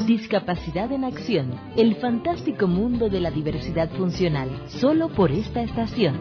Discapacidad en Acción, el fantástico mundo de la diversidad funcional, solo por esta estación.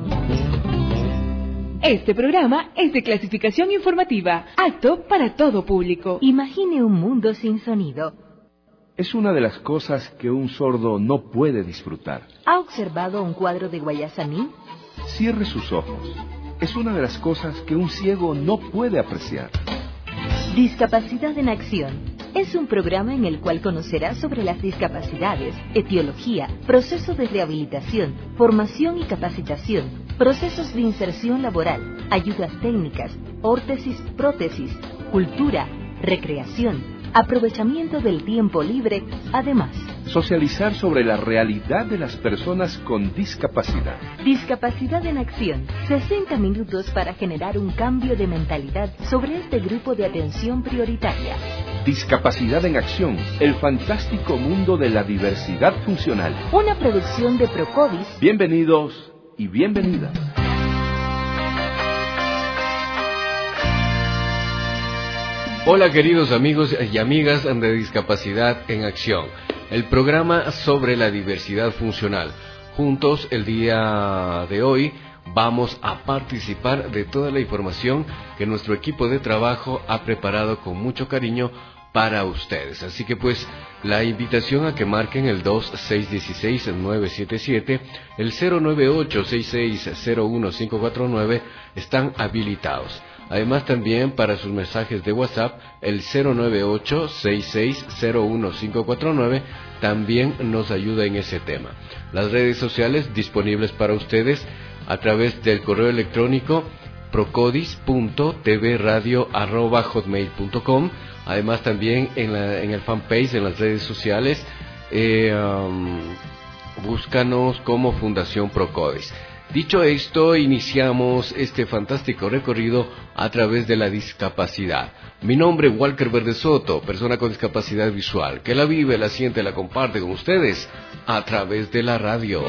Este programa es de clasificación informativa, apto para todo público. Imagine un mundo sin sonido. Es una de las cosas que un sordo no puede disfrutar. ¿Ha observado un cuadro de Guayasamín? Cierre sus ojos. Es una de las cosas que un ciego no puede apreciar. Discapacidad en Acción. Es un programa en el cual conocerás sobre las discapacidades, etiología, procesos de rehabilitación, formación y capacitación, procesos de inserción laboral, ayudas técnicas, órtesis, prótesis, cultura, recreación, aprovechamiento del tiempo libre, además. Socializar sobre la realidad de las personas con discapacidad. Discapacidad en Acción. 60 minutos para generar un cambio de mentalidad sobre este grupo de atención prioritaria. Discapacidad en Acción, el fantástico mundo de la diversidad funcional. Una producción de Procovis. Bienvenidos y bienvenidas. Hola queridos amigos y amigas de Discapacidad en Acción, el programa sobre la diversidad funcional. Juntos el día de hoy vamos a participar de toda la información que nuestro equipo de trabajo ha preparado con mucho cariño para ustedes. Así que pues la invitación a que marquen el 2616-977, el 098-6601-549 están habilitados. Además también para sus mensajes de WhatsApp, el 098-6601-549 también nos ayuda en ese tema. Las redes sociales disponibles para ustedes a través del correo electrónico procodis.tvradio@hotmail.com. Además también en el fanpage, en las redes sociales, búscanos como Fundación Procodis. Dicho esto, iniciamos este fantástico recorrido a través de la discapacidad. Mi nombre es Walker Verde Soto, persona con discapacidad visual, que la vive, la siente, la comparte con ustedes a través de la radio.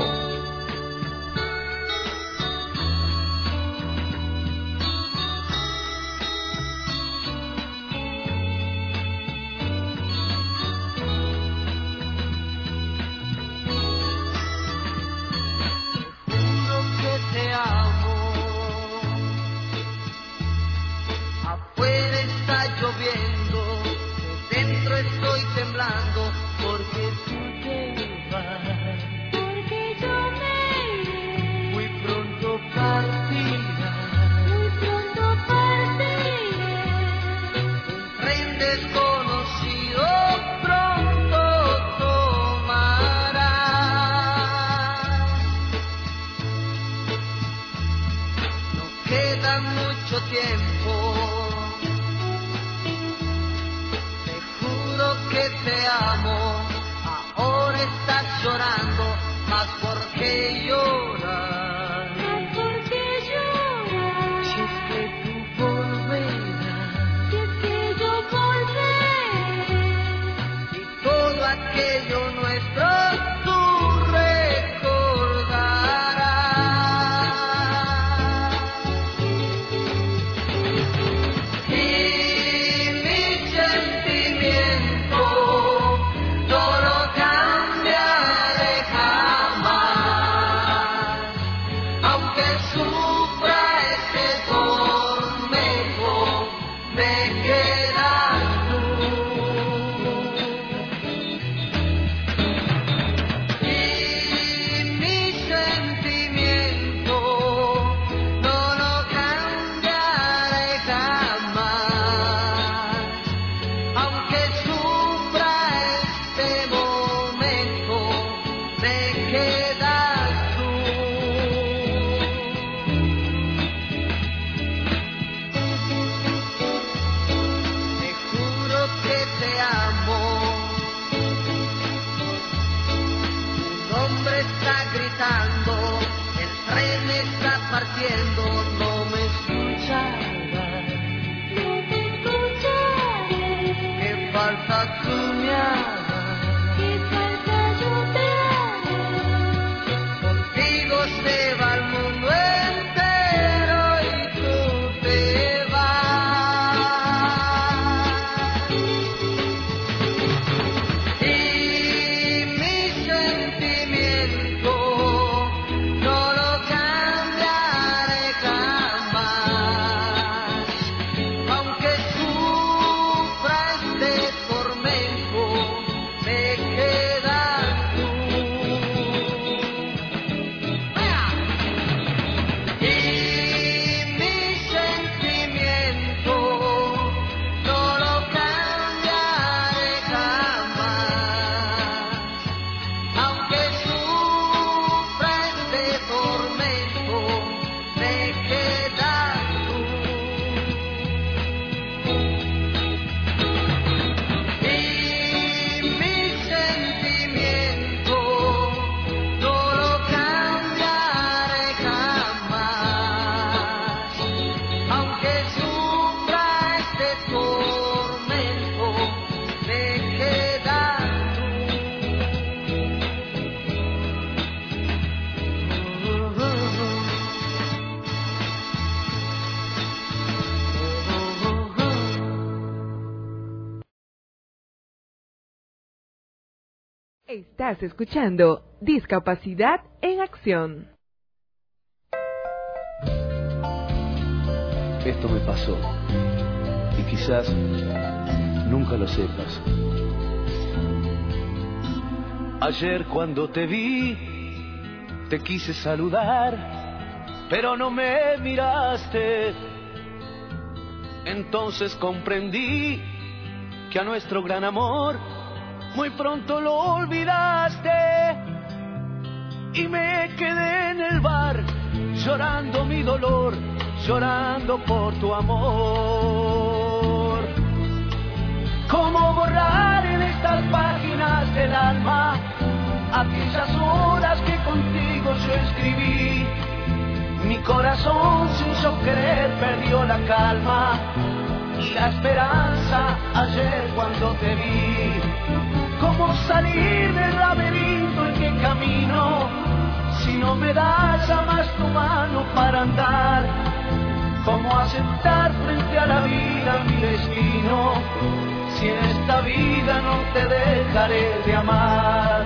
Estás escuchando Discapacidad en Acción. Esto me pasó y quizás nunca lo sepas. Ayer cuando te vi, te quise saludar, pero no me miraste. Entonces comprendí que a nuestro gran amor muy pronto lo olvidaste. Y me quedé en el bar llorando mi dolor, llorando por tu amor. ¿Cómo borrar en estas páginas del alma aquellas horas que contigo yo escribí? Mi corazón sin yo querer perdió la calma y la esperanza ayer cuando te vi. ¿Cómo salir del laberinto en que camino si no me das jamás tu mano para andar? ¿Cómo aceptar frente a la vida mi destino si en esta vida no te dejaré de amar?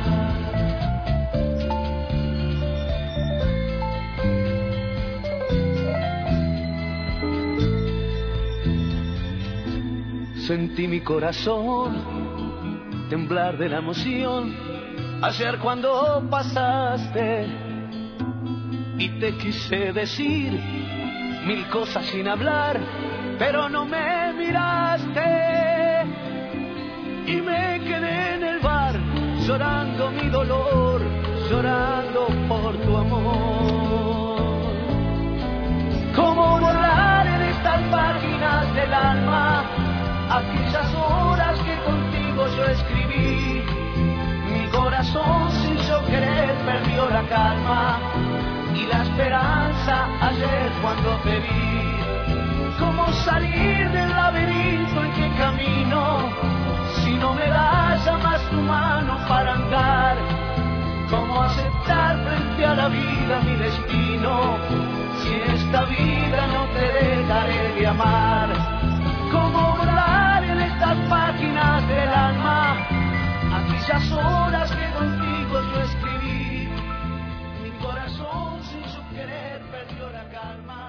Sentí mi corazón temblar de la emoción ayer cuando pasaste y te quise decir mil cosas sin hablar, pero no me miraste y me quedé en el bar llorando mi dolor, llorando por tu amor. ¿Cómo borrar en estas páginas del alma aquellas horas que contigo yo escribí? Mi corazón sin yo querer perdió la calma y la esperanza ayer cuando te vi. ¿Cómo salir del laberinto en que camino si no me das jamás tu mano para andar? ¿Cómo aceptar frente a la vida mi destino si en esta vida no te dejaré de amar? ¿Cómo borrar en estas páginas del alma aquellas horas que contigo yo escribí? Mi corazón sin su querer perdió la calma.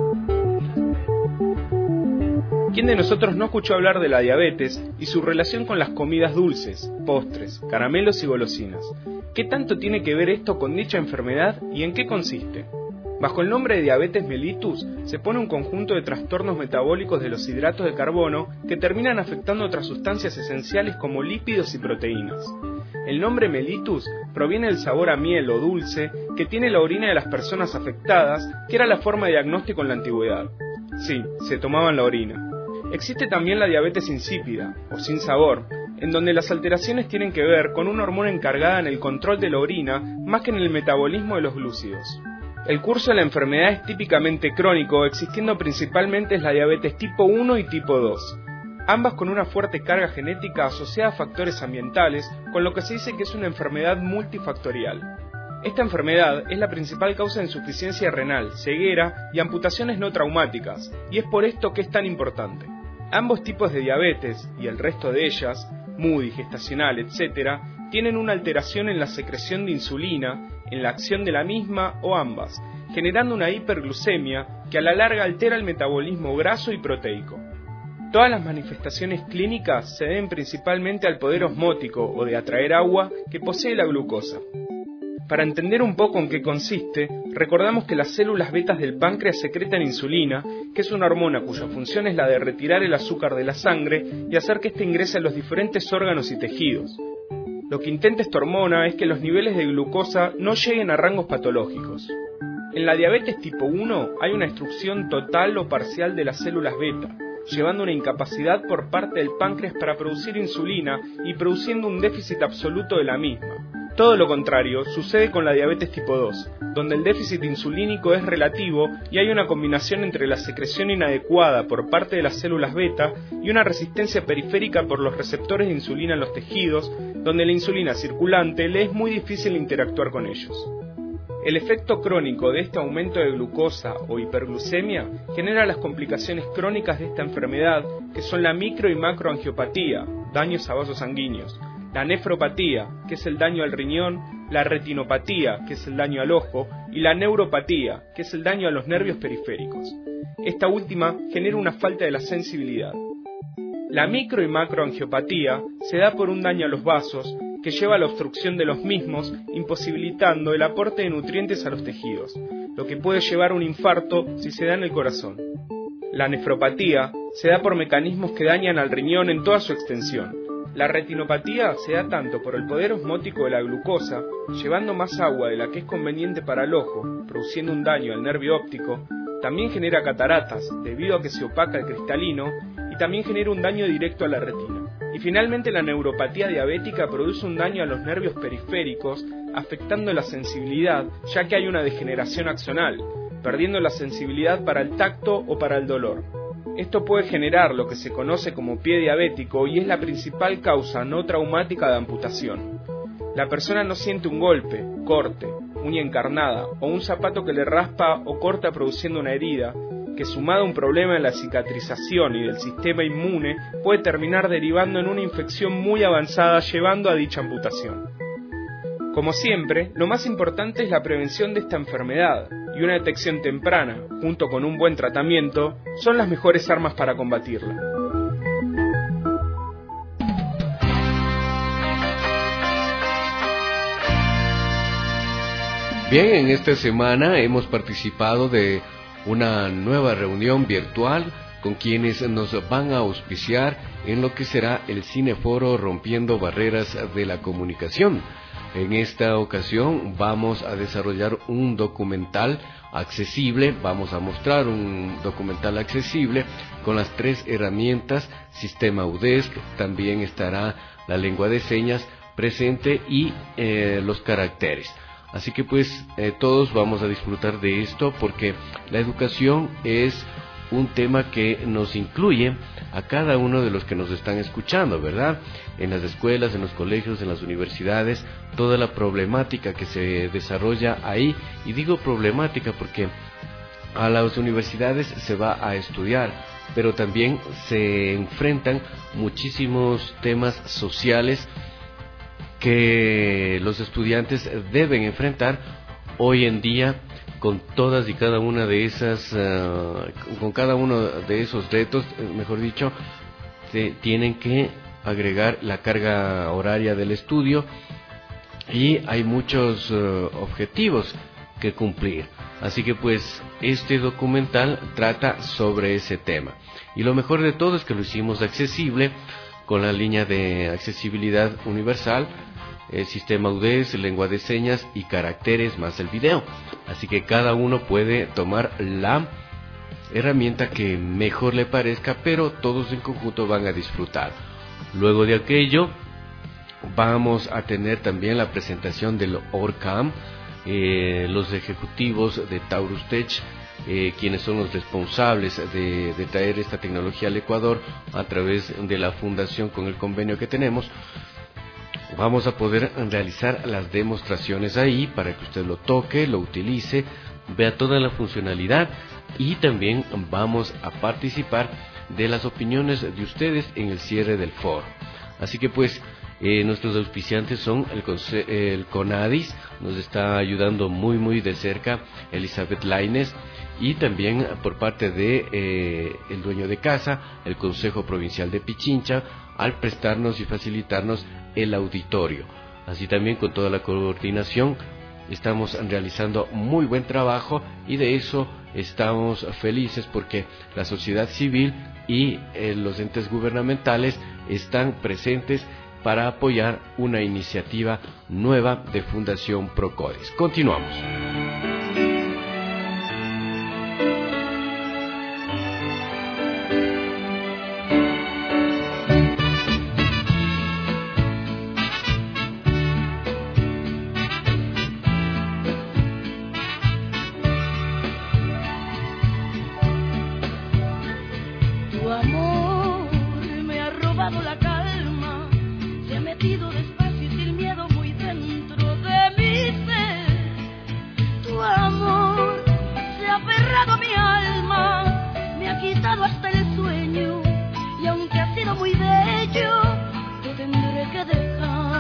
¿Quién de nosotros no escuchó hablar de la diabetes y su relación con las comidas dulces, postres, caramelos y golosinas? ¿Qué tanto tiene que ver esto con dicha enfermedad y en qué consiste? Bajo el nombre de diabetes mellitus se pone un conjunto de trastornos metabólicos de los hidratos de carbono que terminan afectando otras sustancias esenciales como lípidos y proteínas. El nombre mellitus proviene del sabor a miel o dulce que tiene la orina de las personas afectadas, que era la forma de diagnóstico en la antigüedad. Sí, se tomaban la orina. Existe también la diabetes insípida, o sin sabor, en donde las alteraciones tienen que ver con una hormona encargada en el control de la orina más que en el metabolismo de los glúcidos. El curso de la enfermedad es típicamente crónico, existiendo principalmente la diabetes tipo 1 y tipo 2, ambas con una fuerte carga genética asociada a factores ambientales, con lo que se dice que es una enfermedad multifactorial. Esta enfermedad es la principal causa de insuficiencia renal, ceguera y amputaciones no traumáticas, y es por esto que es tan importante. Ambos tipos de diabetes, y el resto de ellas, MUDI, gestacional, etc., tienen una alteración en la secreción de insulina, en la acción de la misma o ambas, generando una hiperglucemia que a la larga altera el metabolismo graso y proteico. Todas las manifestaciones clínicas se deben principalmente al poder osmótico o de atraer agua que posee la glucosa. Para entender un poco en qué consiste, recordamos que las células betas del páncreas secretan insulina, que es una hormona cuya función es la de retirar el azúcar de la sangre y hacer que éste ingrese a los diferentes órganos y tejidos. Lo que intenta esta hormona es que los niveles de glucosa no lleguen a rangos patológicos. En la diabetes tipo 1 hay una destrucción total o parcial de las células beta, llevando una incapacidad por parte del páncreas para producir insulina y produciendo un déficit absoluto de la misma. Todo lo contrario sucede con la diabetes tipo 2, donde el déficit insulínico es relativo y hay una combinación entre la secreción inadecuada por parte de las células beta y una resistencia periférica por los receptores de insulina en los tejidos, donde la insulina circulante le es muy difícil interactuar con ellos. El efecto crónico de este aumento de glucosa o hiperglucemia genera las complicaciones crónicas de esta enfermedad, que son la micro y macroangiopatía, daños a vasos sanguíneos, la nefropatía, que es el daño al riñón, la retinopatía, que es el daño al ojo, y la neuropatía, que es el daño a los nervios periféricos. Esta última genera una falta de la sensibilidad. La micro y macroangiopatía se da por un daño a los vasos, que lleva a la obstrucción de los mismos, imposibilitando el aporte de nutrientes a los tejidos, lo que puede llevar a un infarto si se da en el corazón. La nefropatía se da por mecanismos que dañan al riñón en toda su extensión. La retinopatía se da tanto por el poder osmótico de la glucosa, llevando más agua de la que es conveniente para el ojo, produciendo un daño al nervio óptico. También genera cataratas, debido a que se opaca el cristalino, y también genera un daño directo a la retina. Y finalmente la neuropatía diabética produce un daño a los nervios periféricos, afectando la sensibilidad, ya que hay una degeneración axonal, perdiendo la sensibilidad para el tacto o para el dolor. Esto puede generar lo que se conoce como pie diabético y es la principal causa no traumática de amputación. La persona no siente un golpe, corte, uña encarnada o un zapato que le raspa o corta produciendo una herida, que sumado a un problema en la cicatrización y del sistema inmune puede terminar derivando en una infección muy avanzada llevando a dicha amputación. Como siempre, lo más importante es la prevención de esta enfermedad y una detección temprana, junto con un buen tratamiento, son las mejores armas para combatirla. Bien, en esta semana hemos participado de una nueva reunión virtual con quienes nos van a auspiciar en lo que será el Cineforo Rompiendo Barreras de la Comunicación. En esta ocasión vamos a desarrollar un documental accesible, vamos a mostrar un documental accesible con las 3 herramientas, sistema UDESC, también estará la lengua de señas presente y los caracteres. Así que pues todos vamos a disfrutar de esto porque la educación es un tema que nos incluye a cada uno de los que nos están escuchando, ¿verdad? En las escuelas, en los colegios, en las universidades, toda la problemática que se desarrolla ahí, y digo problemática porque a las universidades se va a estudiar, pero también se enfrentan muchísimos temas sociales que los estudiantes deben enfrentar hoy en día con todas y cada una de esas, con cada uno de esos retos, mejor dicho, se tienen que agregar la carga horaria del estudio y hay muchos objetivos que cumplir. Así que pues este documental trata sobre ese tema. Y lo mejor de todo es que lo hicimos accesible con la línea de accesibilidad universal, el sistema UDESC, lengua de señas y caracteres más el video. Así que cada uno puede tomar la herramienta que mejor le parezca, pero todos en conjunto van a disfrutar. Luego de aquello vamos a tener también la presentación del ORCAM, los ejecutivos de Taurus Tech, quienes son los responsables de traer esta tecnología al Ecuador a través de la fundación con el convenio que tenemos. Vamos a poder realizar las demostraciones ahí para que usted lo toque, lo utilice, vea toda la funcionalidad y también vamos a participar de las opiniones de ustedes en el cierre del foro. Así que pues nuestros auspiciantes son el CONADIS, nos está ayudando muy de cerca Elizabeth Lainez, y también por parte de el dueño de casa, el Consejo Provincial de Pichincha, al prestarnos y facilitarnos el auditorio. Así también con toda la coordinación estamos realizando muy buen trabajo y de eso estamos felices porque la sociedad civil y los entes gubernamentales están presentes para apoyar una iniciativa nueva de Fundación Procodes. Continuamos. Hasta el sueño, y aunque ha sido muy bello, te tendré que dejar.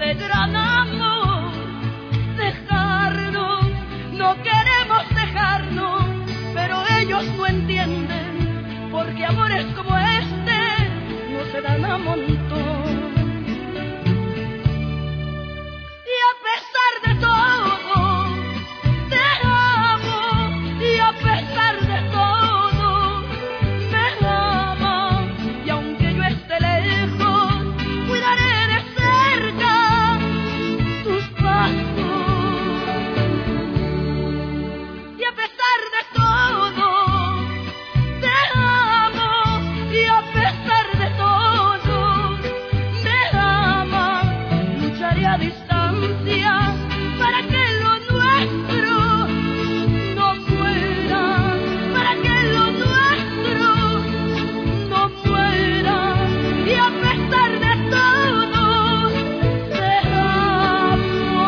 este gran amor. Dejarnos, no queremos dejarnos, pero ellos no entienden, porque amores como este no se dan a montón. Y a pesar de todo, te amo, y a pesar de todo, me amas, y aunque yo esté lejos, cuidaré de cerca tus pasos. Y a pesar de todo, te amo, y a pesar de todo, me amas, lucharé a distancia para que lo nuestro no muera, para que lo nuestro no muera. Y a pesar de todo, te amo.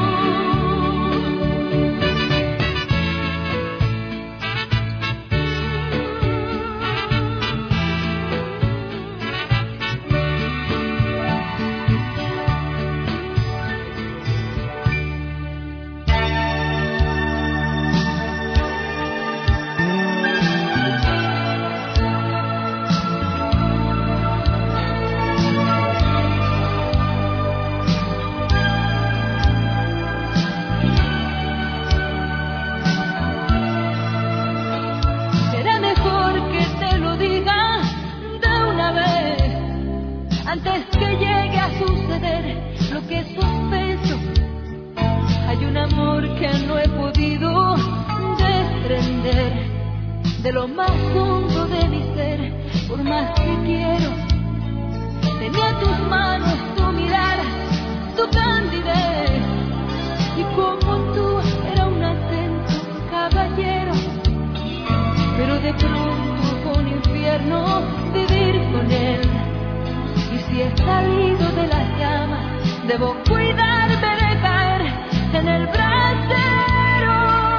Será mejor que te lo diga de una vez, antes que llegue a suceder lo que sospecho. Hay un amor que no he podido desprender de lo más hondo de mi ser, por más que quiero. Tenía en tus manos tu mirada, tu candidez, y como tú era un atento caballero. Pero de pronto fue un infierno vivir con él. Y si he salido de las llamas, debo cuidarme de caer en el brasero.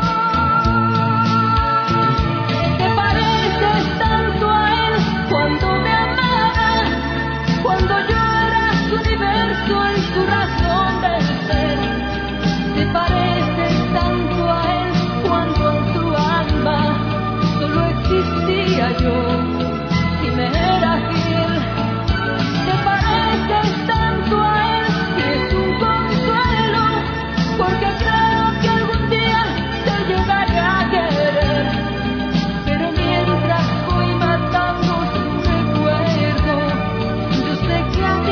Te pareces tanto a él cuando me amaba, cuando yo era su universo y su razón de ser. Te pareces tanto a él cuando en su alma solo existía yo y me era fiel. Te pareces tanto a él y es un consuelo, porque creo que algún día te llegaré a querer. Pero mientras voy matando su recuerdo, yo sé que a ti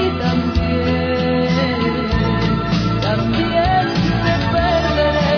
también te perderé.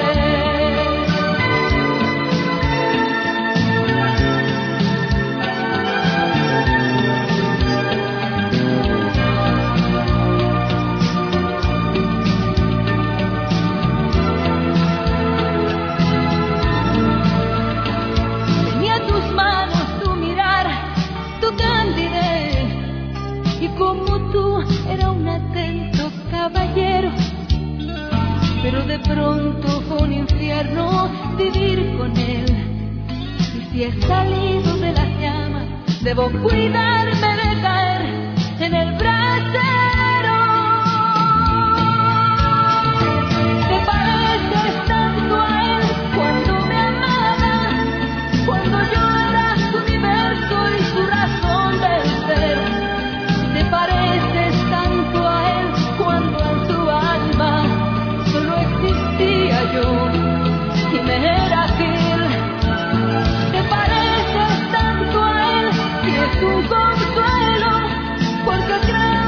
Tenía en tus manos tu mirar, tu candidez, y como tú era un atento caballero. Pero de pronto fue un infierno vivir con él. Y si he salido de las llamas, debo cuidarme de caer en el brasero. Te pareces tanto a él cuando me amaba, cuando yo era su universo y su razón de ser. Te pareces tanto a él cuando en su alma solo existía yo y me era fiel. Te pareces tanto a él y es un consuelo, porque creo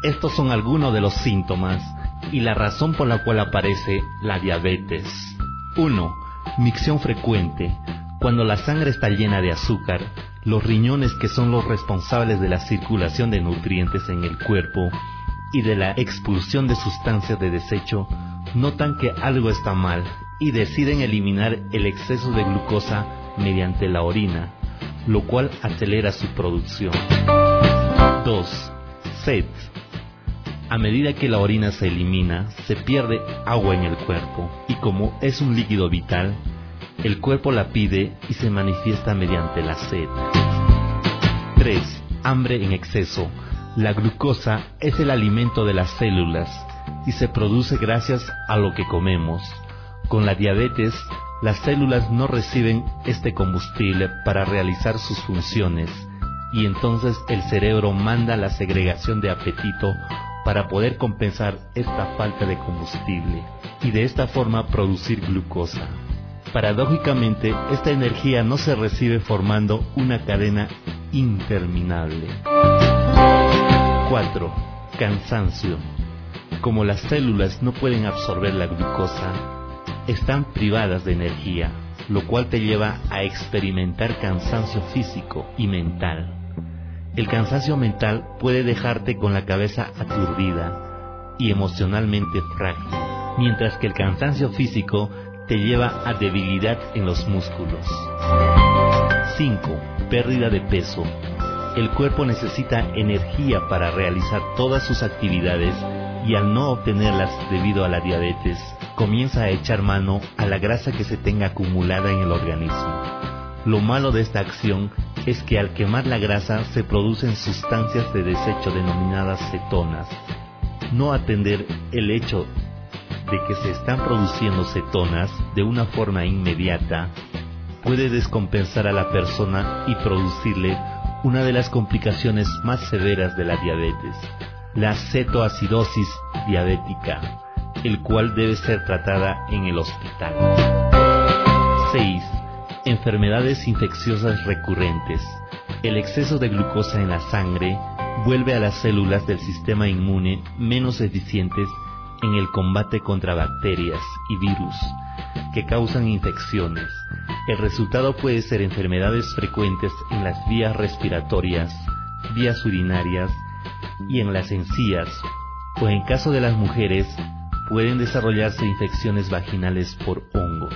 estos son algunos de los síntomas y la razón por la cual aparece la diabetes. 1. Micción frecuente. Cuando la sangre está llena de azúcar, los riñones, que son los responsables de la circulación de nutrientes en el cuerpo y de la expulsión de sustancias de desecho, notan que algo está mal y deciden eliminar el exceso de glucosa mediante la orina, lo cual acelera su producción. 2. Sed. A medida que la orina se elimina, se pierde agua en el cuerpo, y como es un líquido vital, el cuerpo la pide y se manifiesta mediante la sed. 3. Hambre en exceso. La glucosa es el alimento de las células y se produce gracias a lo que comemos. Con la diabetes, las células no reciben este combustible para realizar sus funciones, y entonces el cerebro manda la segregación de apetito para poder compensar esta falta de combustible y de esta forma producir glucosa. Paradójicamente, esta energía no se recibe formando una cadena interminable. 4. Cansancio. Como las células no pueden absorber la glucosa, están privadas de energía, lo cual te lleva a experimentar cansancio físico y mental. El cansancio mental puede dejarte con la cabeza aturdida y emocionalmente frágil, mientras que el cansancio físico te lleva a debilidad en los músculos. 5. Pérdida de peso. El cuerpo necesita energía para realizar todas sus actividades y al no obtenerlas debido a la diabetes, comienza a echar mano a la grasa que se tenga acumulada en el organismo. Lo malo de esta acción es que al quemar la grasa se producen sustancias de desecho denominadas cetonas. No atender el hecho de que se están produciendo cetonas de una forma inmediata puede descompensar a la persona y producirle una de las complicaciones más severas de la diabetes, la cetoacidosis diabética, el cual debe ser tratada en el hospital. 6. Enfermedades infecciosas recurrentes. El exceso de glucosa en la sangre vuelve a las células del sistema inmune menos eficientes en el combate contra bacterias y virus que causan infecciones. El resultado puede ser enfermedades frecuentes en las vías respiratorias, vías urinarias y en las encías, o en caso de las mujeres, pueden desarrollarse infecciones vaginales por hongos.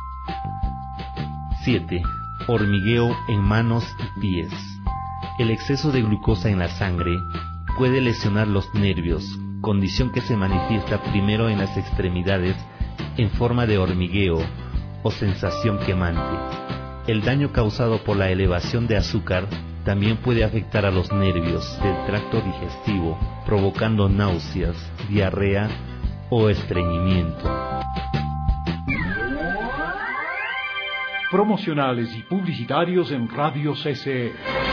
7. Hormigueo en manos y pies. El exceso de glucosa en la sangre puede lesionar los nervios, condición que se manifiesta primero en las extremidades en forma de hormigueo o sensación quemante. El daño causado por la elevación de azúcar también puede afectar a los nervios del tracto digestivo, provocando náuseas, diarrea o estreñimiento. Promocionales y publicitarios en Radio CCE.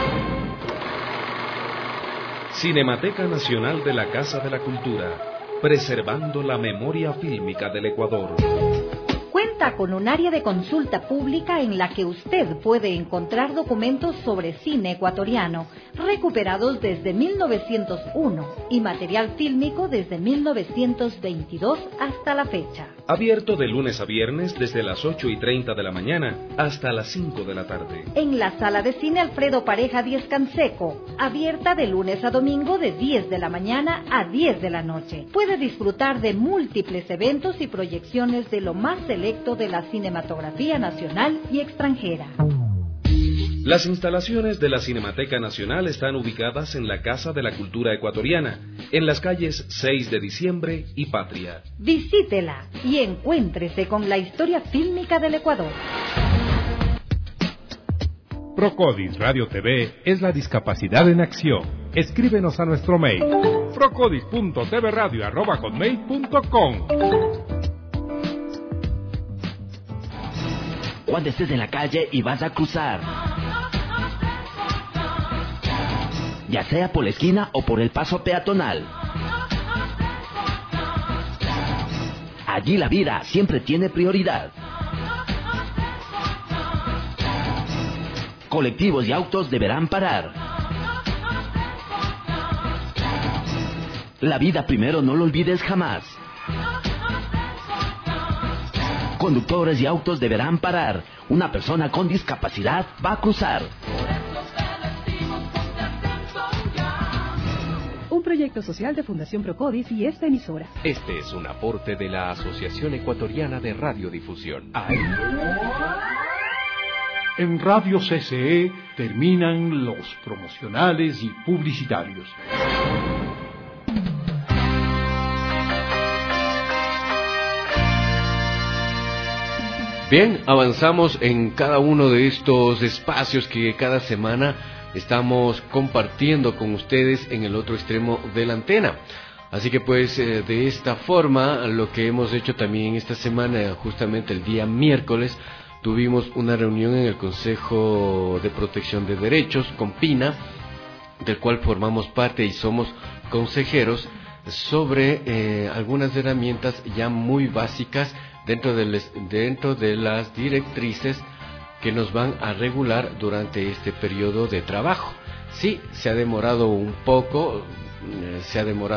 Cinemateca Nacional de la Casa de la Cultura, preservando la memoria fílmica del Ecuador. Cuenta con un área de consulta pública en la que usted puede encontrar documentos sobre cine ecuatoriano recuperados desde 1901 y material fílmico desde 1922 hasta la fecha. Abierto de lunes a viernes desde las 8:30 de la mañana hasta las 5 de la tarde. En la sala de cine Alfredo Pareja 10 Canseco, abierta de lunes a domingo de 10 de la mañana a 10 de la noche. Puede disfrutar de múltiples eventos y proyecciones de lo más selecto de la cinematografía nacional y extranjera. Las instalaciones de la Cinemateca Nacional están ubicadas en la Casa de la Cultura Ecuatoriana, en las calles 6 de Diciembre y Patria. Visítela y encuéntrese con la historia fílmica del Ecuador. Procodis Radio TV es la discapacidad en acción. Escríbenos a nuestro mail procodis.tvradio@hotmail.com. Cuando estés en la calle y vas a cruzar, ya sea por la esquina o por el paso peatonal, allí la vida siempre tiene prioridad. Colectivos y autos deberán parar. La vida primero, no lo olvides jamás. Conductores y autos deberán parar. Una persona con discapacidad va a cruzar. Un proyecto social de Fundación Procodis y esta emisora. Este es un aporte de la Asociación Ecuatoriana de Radiodifusión. En Radio CCE terminan los promocionales y publicitarios. Bien, avanzamos en cada uno de estos espacios que cada semana estamos compartiendo con ustedes en el otro extremo de la antena. Así que pues de esta forma, lo que hemos hecho también esta semana, justamente el día miércoles, tuvimos una reunión en el Consejo de Protección de Derechos, CONPINA, del cual formamos parte y somos consejeros, sobre algunas herramientas ya muy básicas dentro de las directrices que nos van a regular durante este periodo de trabajo. Sí, se ha demorado un poco, se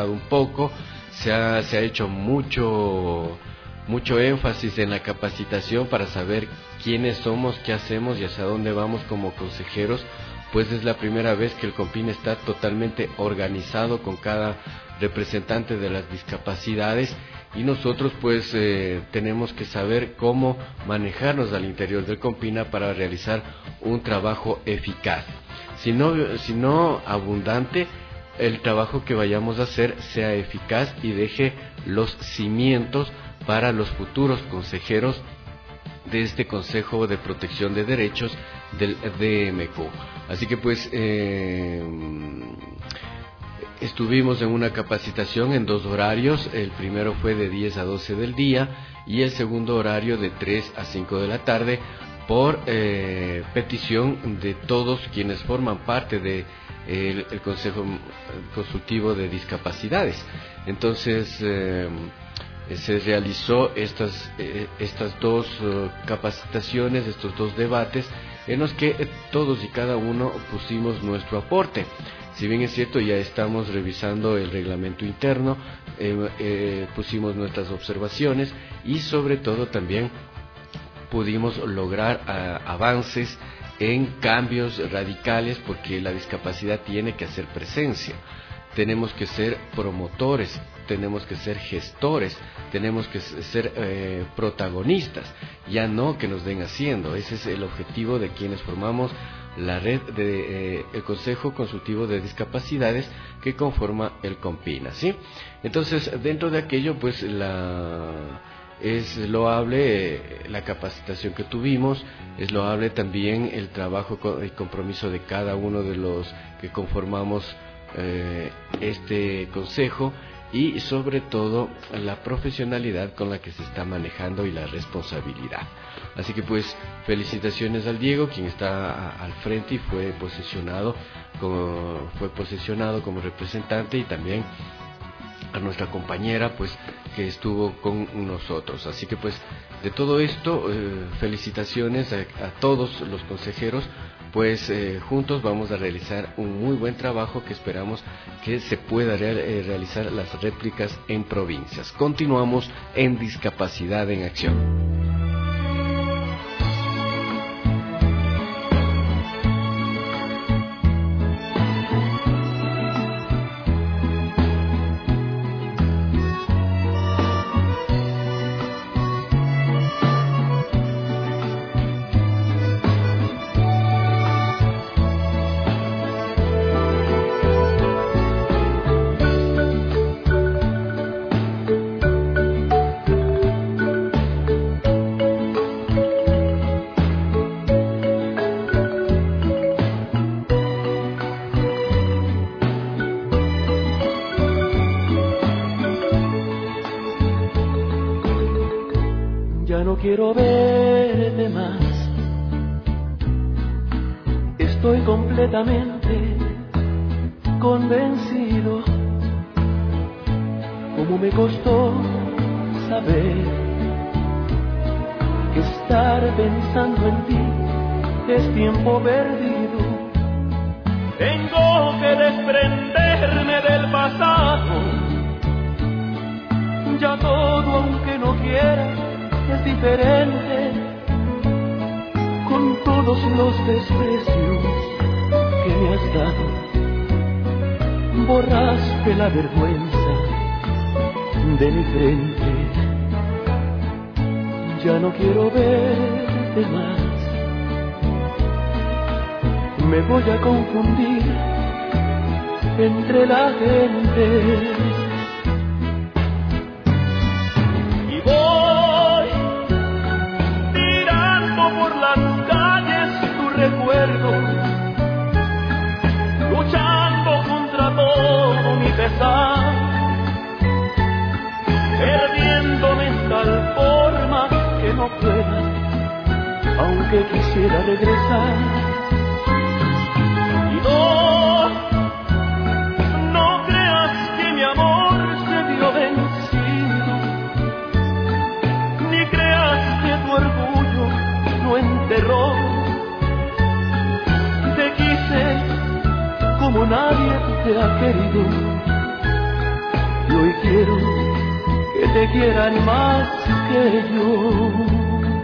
ha hecho mucho énfasis en la capacitación para saber quiénes somos, qué hacemos y hacia dónde vamos como consejeros, pues es la primera vez que el CONPINA está totalmente organizado con cada representante de las discapacidades y nosotros pues tenemos que saber cómo manejarnos al interior del CONPINA para realizar un trabajo eficaz. Si no abundante, el trabajo que vayamos a hacer sea eficaz y deje los cimientos para los futuros consejeros de este Consejo de Protección de Derechos del DMQ. Así que pues estuvimos en una capacitación en 2 horarios. El primero fue de 10 a 12 del día y el segundo horario de 3 a 5 de la tarde por petición de todos quienes forman parte de el Consejo Consultivo de Discapacidades. Entonces se realizó estas 2 capacitaciones, estos 2 debates en los que todos y cada uno pusimos nuestro aporte. Si bien es cierto, ya estamos revisando el reglamento interno, pusimos nuestras observaciones y sobre todo también pudimos lograr avances en cambios radicales, porque la discapacidad tiene que hacer presencia. Tenemos que ser promotores, tenemos que ser gestores, tenemos que ser protagonistas, ya no que nos den haciendo. Ese es el objetivo de quienes formamos la red de el Consejo Consultivo de Discapacidades que conforma el CONPINA, ¿sí? Entonces, dentro de aquello, pues es loable la capacitación que tuvimos, es loable también el trabajo y compromiso de cada uno de los que conformamos este consejo, y sobre todo la profesionalidad con la que se está manejando y la responsabilidad. Así que pues felicitaciones al Diego, quien está al frente y fue posesionado como representante, y también a nuestra compañera pues que estuvo con nosotros. Así que pues de todo esto felicitaciones a todos los consejeros, pues juntos vamos a realizar un muy buen trabajo que esperamos que se pueda realizar las réplicas en provincias. Continuamos en Discapacidad en Acción. Quiero verte más, estoy completamente convencido. Como me costó saber que estar pensando en ti es tiempo perdido. Tengo que desprenderme del pasado Ya todo, aunque no quiera, es diferente. Con todos los desprecios que me has dado, borraste la vergüenza de mi frente. Ya no quiero verte más. Me voy a confundir entre la gente. Y voy tirando por las calles tu recuerdo, luchando contra todo mi pesar, perdiéndome en tal forma que no pueda, aunque quisiera regresar. Y no creas que mi amor se vio vencido, ni creas que tu orgullo lo enterró. Te quise como nadie te ha querido, y hoy quiero que te quieran más que yo.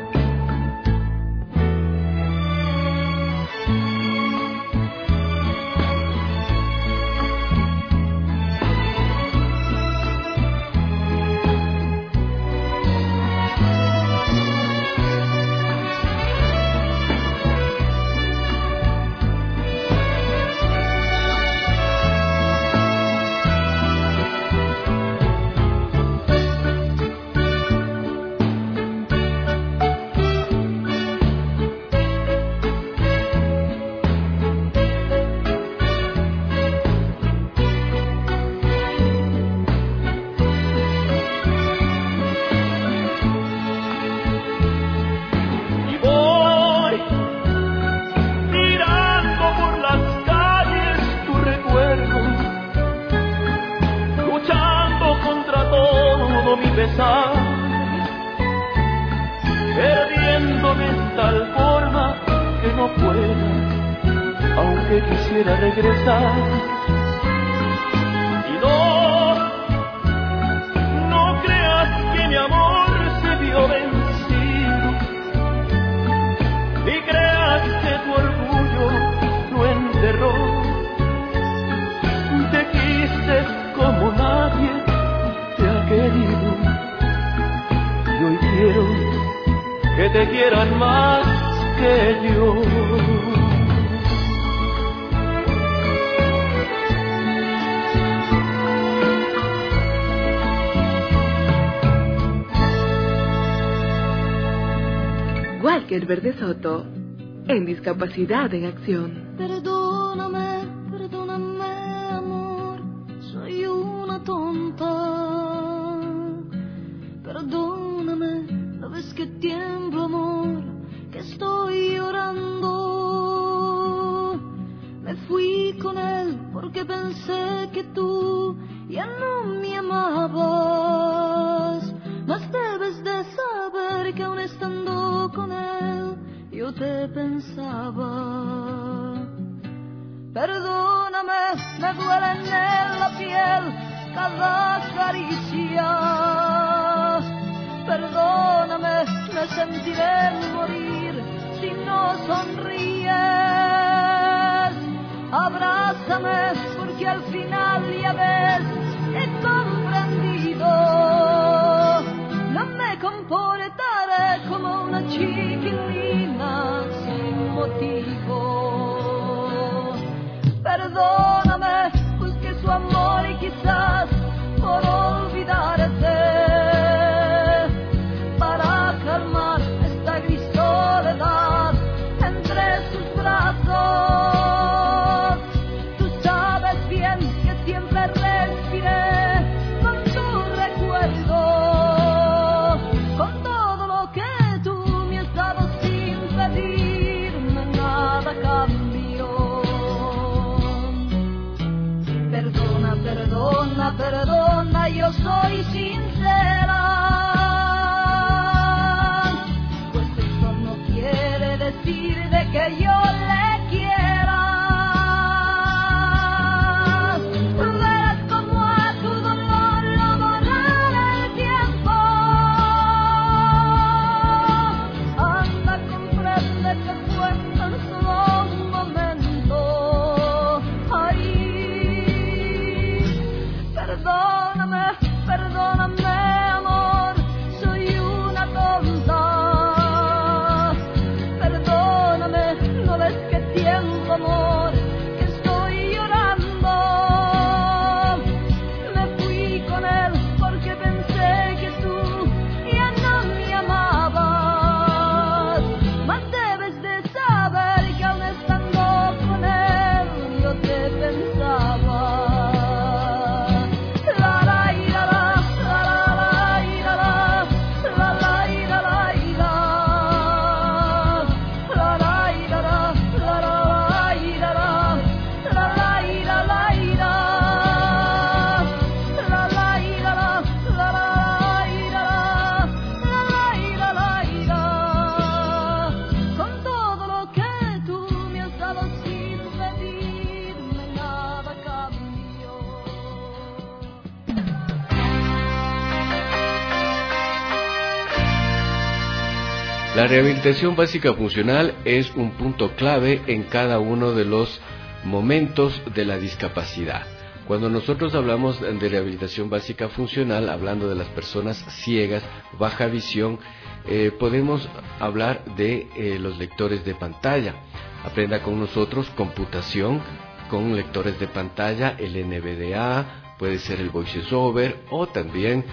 Perdiéndome en tal forma que no pueda, aunque quisiera regresar. Y no creas que mi amor se vio vencido, ni creas que tu orgullo lo enterró. Te quise como nadie te ha querido, y hoy quiero que te quieran más que yo. Walker Verde Soto, en Discapacidad en Acción. Perdóname, perdóname, amor, soy una tonta. Perdóname, no ves que tiemblo, amor, que estoy llorando. Me fui con él porque pensé que tú ya no me amabas, mas debes de saber que aún estando con él yo te pensaba. Perdóname, me duele en la piel cada caricia. Perdóname, me sentiré morir si no sonríes. Abrázame, porque al final ya ves, he comprendido. No me comportaré como una chiquilina sin motivo. Perdóname, busqué su amor y quizás por olvidarte, para calmar esta gris soledad entre sus brazos. Tú sabes bien que siempre respiré con tu recuerdo, con todo lo que tú me has dado sin pedirme nada cambio. Perdona, perdona, perdona, yo soy sincera, pues eso no quiere decir de que yo le quiera. Verás como a tu dolor lo borrará el tiempo. perdóname, amor, soy una tonta. Perdóname, no ves que tiempo, amor, que estoy llorando. Me fui con él porque pensé que tú ya no me amabas. Mas debes de saber que aún estando con él yo te pensaba. La rehabilitación básica funcional es un punto clave en cada uno de los momentos de la discapacidad. Cuando nosotros hablamos de rehabilitación básica funcional, hablando de las personas ciegas, baja visión, podemos hablar de los lectores de pantalla. Aprenda con nosotros computación con lectores de pantalla, el NVDA, puede ser el VoiceOver o también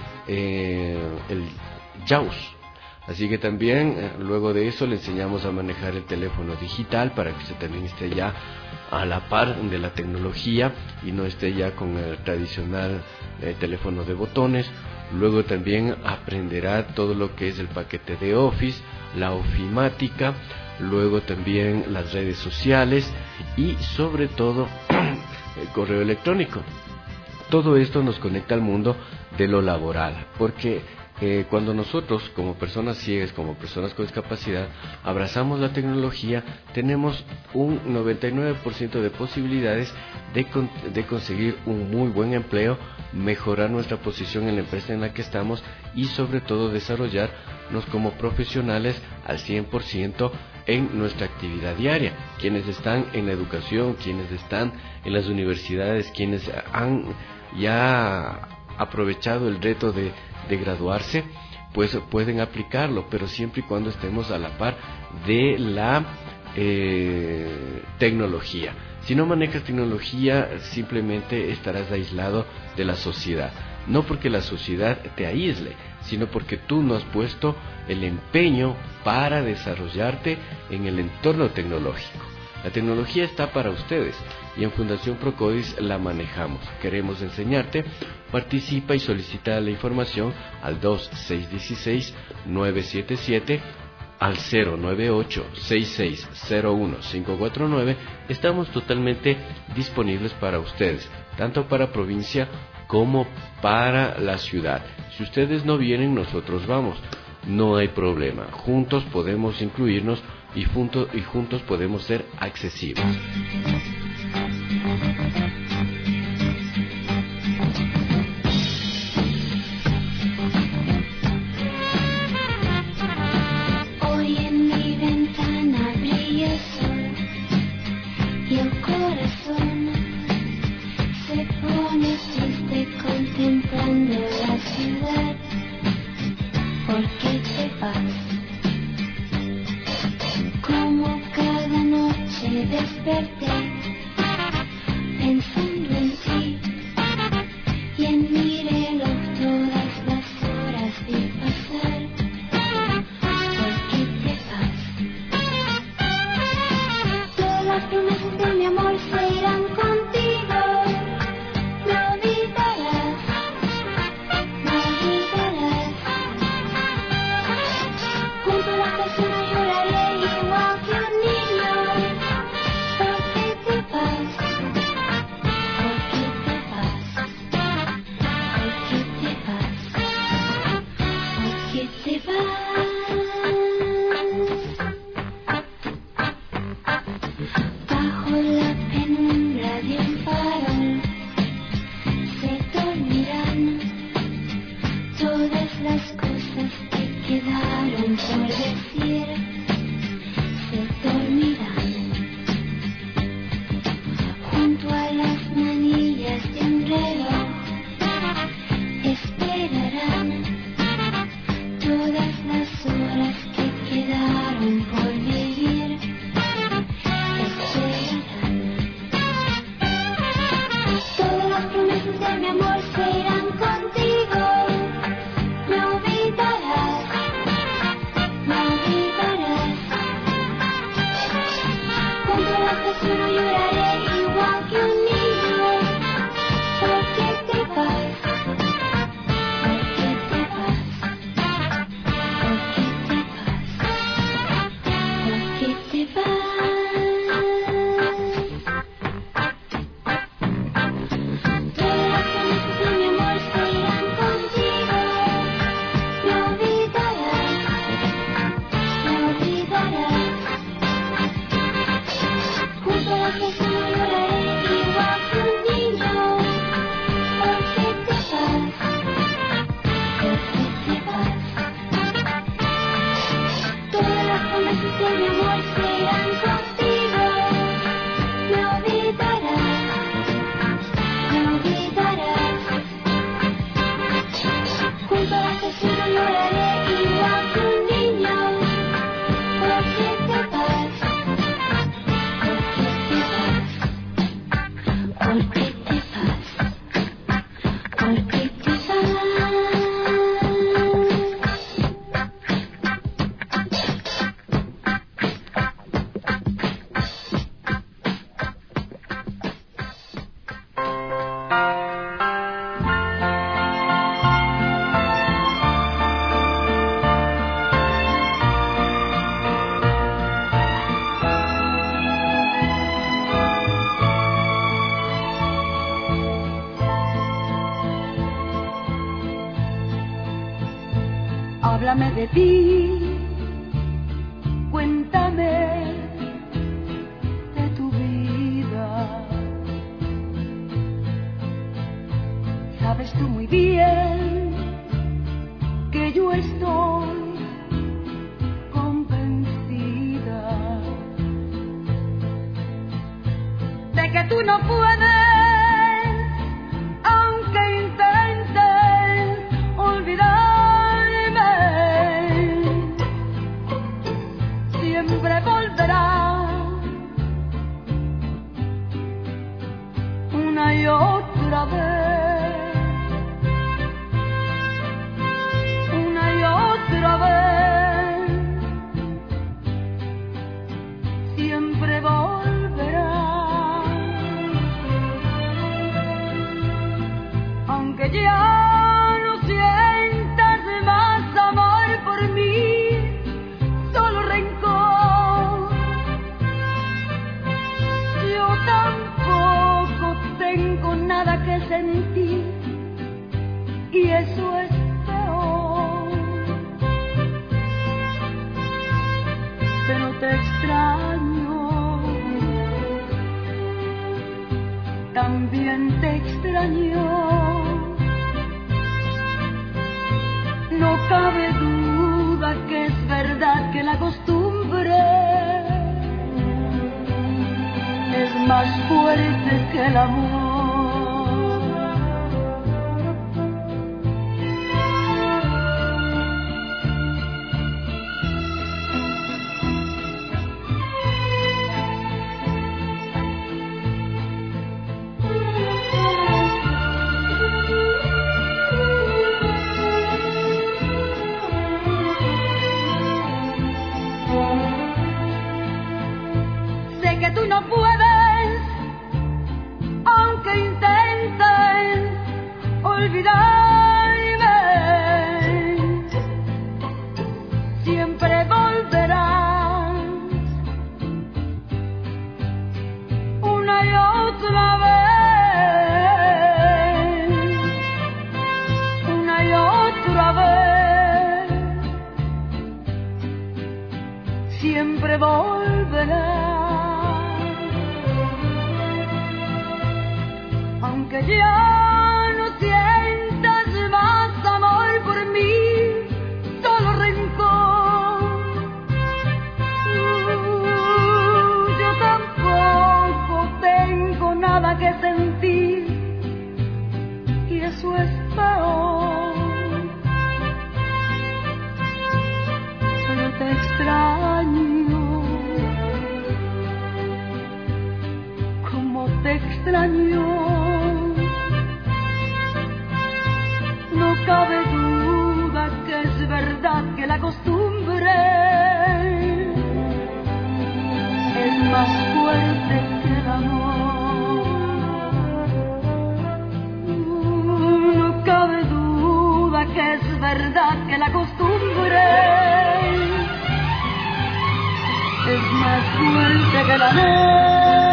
el JAWS. Así que también luego de eso le enseñamos a manejar el teléfono digital para que usted también esté ya a la par de la tecnología y no esté ya con el tradicional teléfono de botones. Luego también aprenderá todo lo que es el paquete de Office, la ofimática, luego también las redes sociales y sobre todo el correo electrónico. Todo esto nos conecta al mundo de lo laboral, porque cuando nosotros como personas ciegas, como personas con discapacidad, abrazamos la tecnología, tenemos un 99% de posibilidades de conseguir un muy buen empleo, mejorar nuestra posición en la empresa en la que estamos y sobre todo desarrollarnos como profesionales al 100% en nuestra actividad diaria. Quienes están en la educación, quienes están en las universidades, quienes han ya aprovechado el reto de graduarse, pues pueden aplicarlo, pero siempre y cuando estemos a la par de la tecnología. Si no manejas tecnología, simplemente estarás aislado de la sociedad. No porque la sociedad te aísle, sino porque tú no has puesto el empeño para desarrollarte en el entorno tecnológico. La tecnología está para ustedes y en Fundación Procodis la manejamos. Queremos enseñarte. Participa y solicita la información al 2616-977, al 098-6601-549. Estamos totalmente disponibles para ustedes, tanto para provincia como para la ciudad. Si ustedes no vienen, nosotros vamos. No hay problema. Juntos podemos incluirnos y juntos podemos ser accesibles. Hoy en mi ventana brilla el sol y el corazón se pone triste contemplando la ciudad. ¿Por qué te vas? Como cada noche desperté pensando en ti y en mi reloj todas las horas vi pasar. ¿Por qué te vas? Todas las promesas de mi amor se irán contigo. Me olvidarás, me olvidarás. Junto a la persona lloraré igual que un niño. ¿Por qué te vas? ¿Por qué te vas? ¿Por qué te vas? ¿Por qué te vas? Bajo la penumbra de un farol se dormirán todas las cosas que quedaron por decir. Se dormirán junto a las manillas de un reloj Háblame de ti, cuéntame de tu vida. Sabes tú muy bien que yo estoy convencida de que tú no puedes, aunque intentes olvidarme, siempre volverá una y otra vez, una y otra vez, siempre volverá, aunque ya no sientas más amor por mí, solo rencor. Yo tampoco tengo nada que sentir y eso es peor. Pero te extraño, también te extraño. No cabe duda que es verdad que la costumbre es más fuerte que el amor. Sé que tú no puedes, aunque intentes olvidarme, siempre volverás una y otra vez, una y otra vez, siempre volverás. Aunque ya no sientas más amor por mí, solo rencor. Yo tampoco tengo nada que sentir y eso es peor. Pero te extraño, como te extraño. No cabe duda que es verdad que la costumbre es más fuerte que el amor. No cabe duda que es verdad que la costumbre es más fuerte que el amor.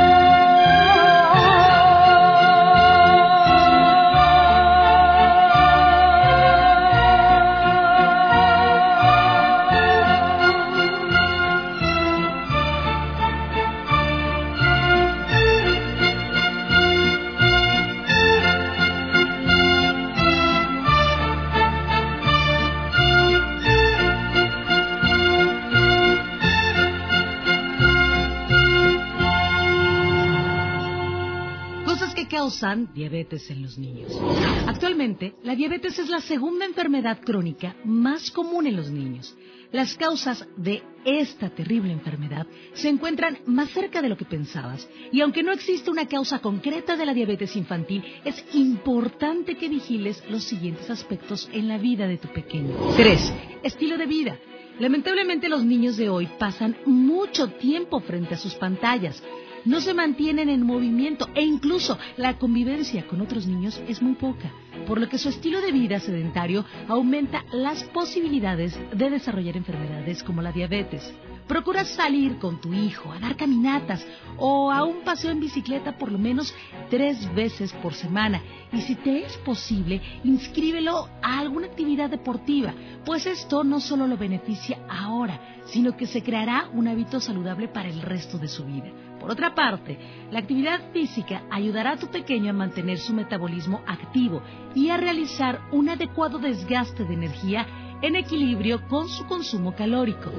Causan diabetes en los niños. Actualmente, la diabetes es la segunda enfermedad crónica más común en los niños. Las causas de esta terrible enfermedad se encuentran más cerca de lo que pensabas. Y aunque no existe una causa concreta de la diabetes infantil, es importante que vigiles los siguientes aspectos en la vida de tu pequeño. 3. Estilo de vida. Lamentablemente los niños de hoy pasan mucho tiempo frente a sus pantallas. No se mantienen en movimiento e incluso la convivencia con otros niños es muy poca, por lo que su estilo de vida sedentario aumenta las posibilidades de desarrollar enfermedades como la diabetes. Procura salir con tu hijo a dar caminatas o a un paseo en bicicleta por lo menos 3 veces por semana. Y si te es posible, inscríbelo a alguna actividad deportiva, pues esto no solo lo beneficia ahora, sino que se creará un hábito saludable para el resto de su vida. Por otra parte, la actividad física ayudará a tu pequeño a mantener su metabolismo activo y a realizar un adecuado desgaste de energía en equilibrio con su consumo calórico.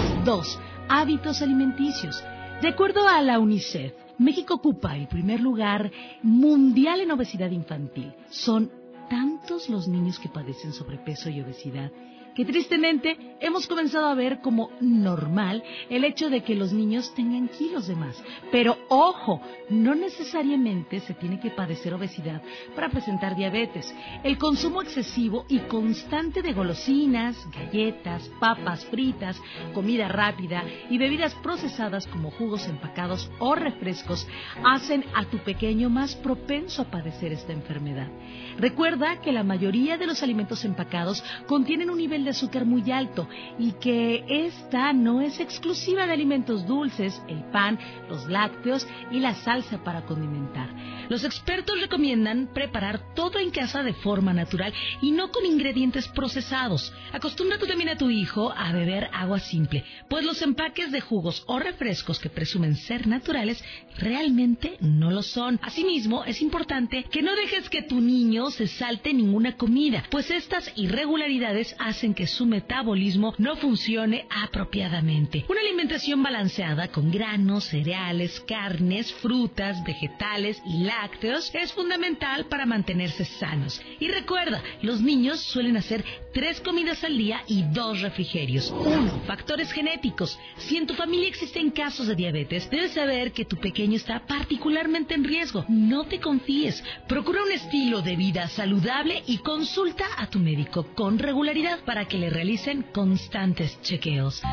2. Hábitos alimenticios. De acuerdo a la UNICEF, México ocupa el primer lugar mundial en obesidad infantil. Son tantos los niños que padecen sobrepeso y obesidad que tristemente hemos comenzado a ver como normal el hecho de que los niños tengan kilos de más. Pero ojo, no necesariamente se tiene que padecer obesidad para presentar diabetes. El consumo excesivo y constante de golosinas, galletas, papas fritas, comida rápida y bebidas procesadas como jugos empacados o refrescos hacen a tu pequeño más propenso a padecer esta enfermedad. Recuerda que la mayoría de los alimentos empacados contienen un nivel de azúcar muy alto y que esta no es exclusiva de alimentos dulces, el pan, los lácteos y la salsa para condimentar. Los expertos recomiendan preparar todo en casa de forma natural y no con ingredientes procesados. Acostumbra tú también a tu hijo a beber agua simple, pues los empaques de jugos o refrescos que presumen ser naturales realmente no lo son. Asimismo, es importante que no dejes que tu niño se salte ninguna comida, pues estas irregularidades hacen que su metabolismo no funcione apropiadamente. Una alimentación balanceada con granos, cereales, carnes, frutas, vegetales y lácteos es fundamental para mantenerse sanos. Y recuerda, los niños suelen hacer 3 comidas al día y 2 refrigerios. 1. Factores genéticos. Si en tu familia existen casos de diabetes, debes saber que tu pequeño está particularmente en riesgo. No te confíes. Procura un estilo de vida saludable y consulta a tu médico con regularidad para que le realicen constantes chequeos.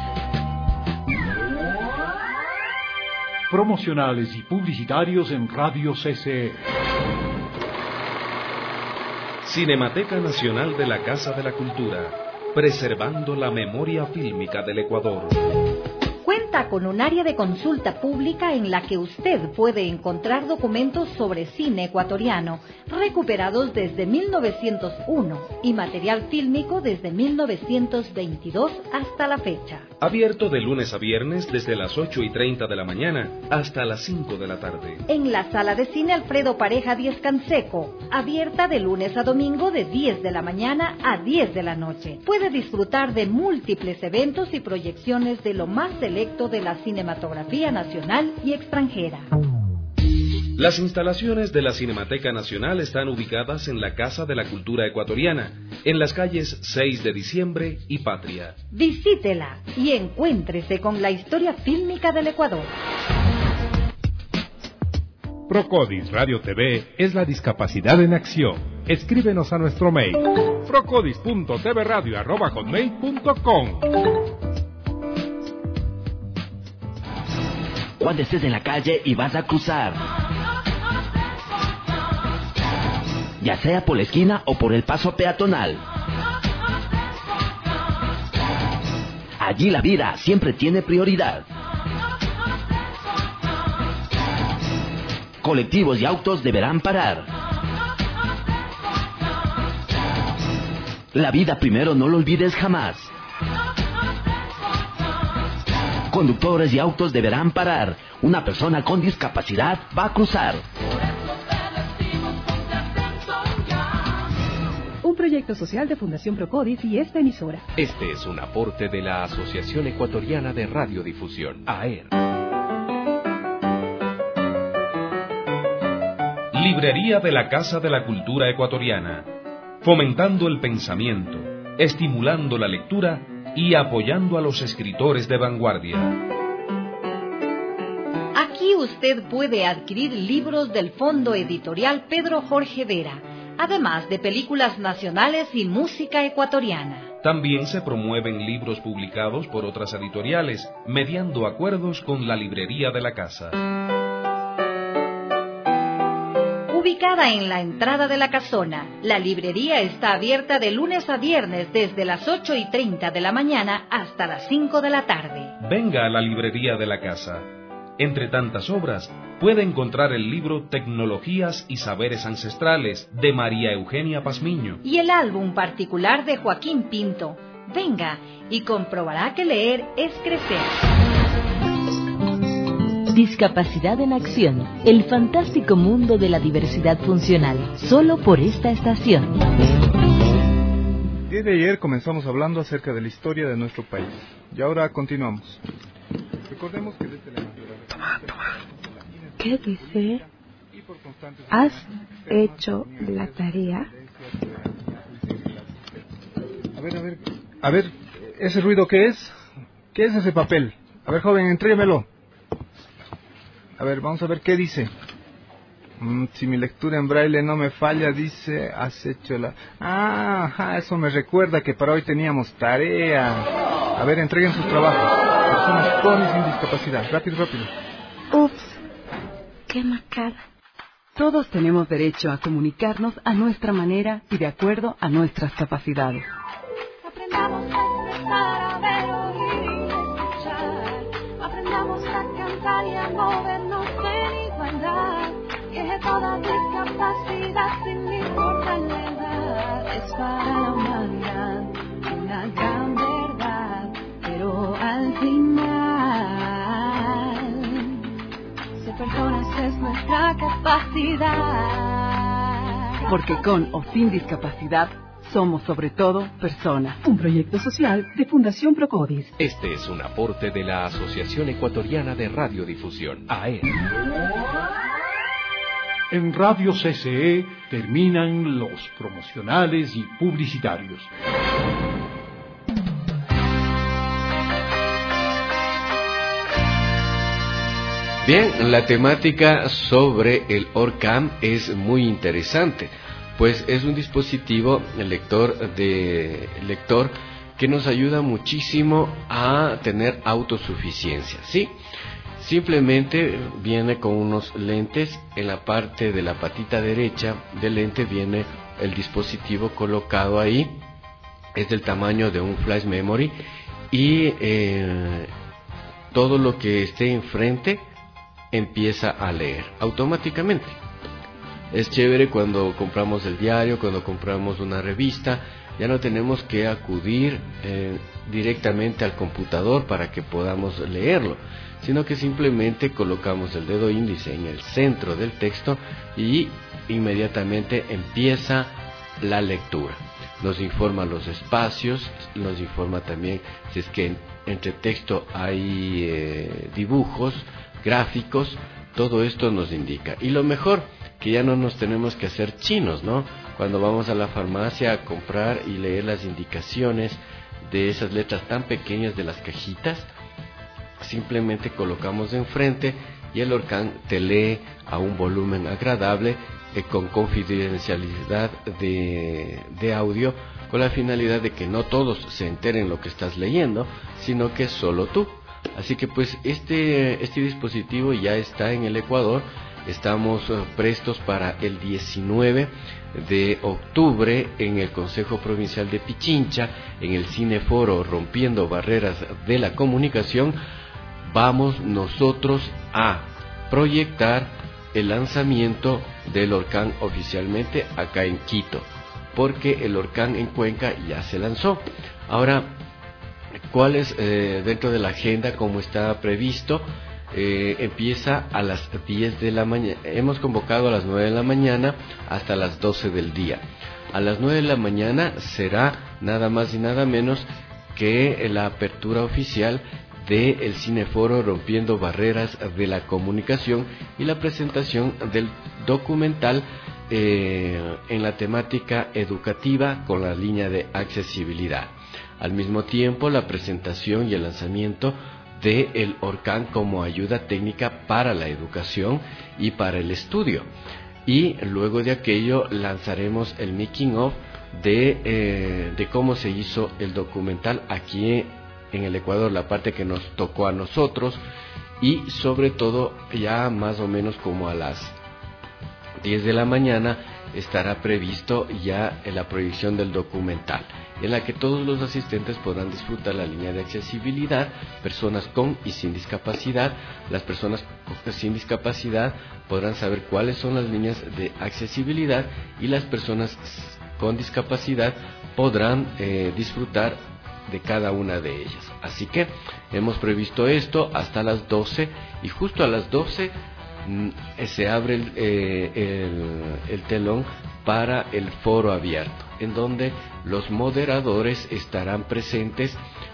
Promocionales y publicitarios en Radio CCE. Cinemateca Nacional de la Casa de la Cultura, preservando la memoria fílmica del Ecuador. Cuenta con un área de consulta pública en la que usted puede encontrar documentos sobre cine ecuatoriano recuperados desde 1901 y material fílmico desde 1922 hasta la fecha. Abierto de lunes a viernes desde las 8:30 de la mañana hasta las 5 de la tarde. En la sala de cine Alfredo Pareja 10 Canseco, abierta de lunes a domingo de 10 de la mañana a 10 de la noche. Puede disfrutar de múltiples eventos y proyecciones de lo más selecto de la cinematografía nacional y extranjera. Las instalaciones de la Cinemateca Nacional están ubicadas en la Casa de la Cultura Ecuatoriana, en las calles 6 de Diciembre y Patria. Visítela y encuéntrese con la historia fílmica del Ecuador. Procodis Radio TV es la discapacidad en acción. Escríbenos a nuestro mail procodis.tvradio@hotmail.com. Cuando estés en la calle y vas a cruzar, ya sea por la esquina o por el paso peatonal, allí la vida siempre tiene prioridad. Colectivos y autos deberán parar. La vida primero, no lo olvides jamás. Conductores y autos deberán parar. Una persona con discapacidad va a cruzar. Un proyecto social de Fundación Procodis y esta emisora. Este es un aporte de la Asociación Ecuatoriana de Radiodifusión, AER. Librería de la Casa de la Cultura Ecuatoriana, fomentando el pensamiento, estimulando la lectura y apoyando a los escritores de vanguardia. Aquí usted puede adquirir libros del Fondo Editorial Pedro Jorge Vera, además de películas nacionales y música ecuatoriana. También se promueven libros publicados por otras editoriales, mediando acuerdos con la librería de la casa. Ubicada en la entrada de la casona, la librería está abierta de lunes a viernes desde las 8:30 de la mañana hasta las 5 de la tarde. Venga a la librería de la casa. Entre tantas obras, puede encontrar el libro Tecnologías y Saberes Ancestrales de María Eugenia Pazmiño y el álbum particular de Joaquín Pinto. Venga y comprobará que leer es crecer. Discapacidad en Acción, el fantástico mundo de la diversidad funcional, solo por esta estación. El día de ayer comenzamos hablando acerca de la historia de nuestro país y ahora continuamos. Recordemos que desde la ¿Qué dice? ¿Has hecho la tarea? A ver, ¿ese ruido qué es? ¿Qué es ese papel? A ver, joven, entréguemelo. A ver, vamos a ver qué dice. Si mi lectura en braille no me falla, dice, has hecho la... eso me recuerda que para hoy teníamos tarea. A ver, entreguen sus trabajos. Personas con y sin discapacidad. Rápido. Ups, qué macada. Todos tenemos derecho a comunicarnos a nuestra manera y de acuerdo a nuestras capacidades. Aprendamos a expresar, a ver, oír y escuchar. Aprendamos a cantar y a movernos en igualdad. Que toda discapacidad, sin importar la edad, es para la humanidad una gran verdad. Pero al final, ser personas es nuestra capacidad. Porque con o sin discapacidad, somos sobre todo personas. Un proyecto social de Fundación Procodis. Este es un aporte de la Asociación Ecuatoriana de Radiodifusión, AER. En Radio CCE terminan los promocionales y publicitarios. Bien, la temática sobre el ORCAM es muy interesante, pues es un dispositivo lector que nos ayuda muchísimo a tener autosuficiencia, ¿sí? Simplemente viene con unos lentes. En la parte de la patita derecha del lente viene el dispositivo colocado ahí. Es del tamaño de un flash memory y todo lo que esté enfrente empieza a leer automáticamente. Es chévere cuando compramos el diario, cuando compramos una revista, ya no tenemos que acudir directamente al computador para que podamos leerlo, sino que simplemente colocamos el dedo índice en el centro del texto y inmediatamente empieza la lectura. Nos informa los espacios, nos informa también si es que entre texto hay dibujos, gráficos, todo esto nos indica. Y lo mejor, que ya no nos tenemos que hacer chinos, ¿no? Cuando vamos a la farmacia a comprar y leer las indicaciones de esas letras tan pequeñas de las cajitas, simplemente colocamos enfrente y el ORCAM te lee a un volumen agradable, con confidencialidad de audio, con la finalidad de que no todos se enteren lo que estás leyendo, sino que solo tú. Así que pues este dispositivo ya está en el Ecuador. Estamos prestos para el 19 de octubre en el Consejo Provincial de Pichincha, en el Cineforo Rompiendo Barreras de la Comunicación. Vamos nosotros a proyectar el lanzamiento del ORCAM oficialmente acá en Quito, porque el ORCAM en Cuenca ya se lanzó. Ahora, ¿cuál es dentro de la agenda como está previsto? Empieza a las 10 de la mañana. Hemos convocado a las 9 de la mañana hasta las 12 del día. A las 9 de la mañana será nada más y nada menos que la apertura oficial del Cineforo Rompiendo Barreras de la Comunicación y la presentación del documental en la temática educativa con la línea de accesibilidad. Al mismo tiempo, la presentación y el lanzamiento de el ORCAM como ayuda técnica para la educación y para el estudio. Y luego de aquello lanzaremos el making of de cómo se hizo el documental aquí en el Ecuador, la parte que nos tocó a nosotros, y sobre todo ya más o menos como a las 10 de la mañana estará previsto ya la proyección del documental, en la que todos los asistentes podrán disfrutar la línea de accesibilidad, personas con y sin discapacidad. Las personas sin discapacidad podrán saber cuáles son las líneas de accesibilidad y las personas con discapacidad podrán disfrutar de cada una de ellas. Así que hemos previsto esto hasta las 12 y justo a las 12 se abre el telón para el foro abierto, en donde los moderadores estarán presentes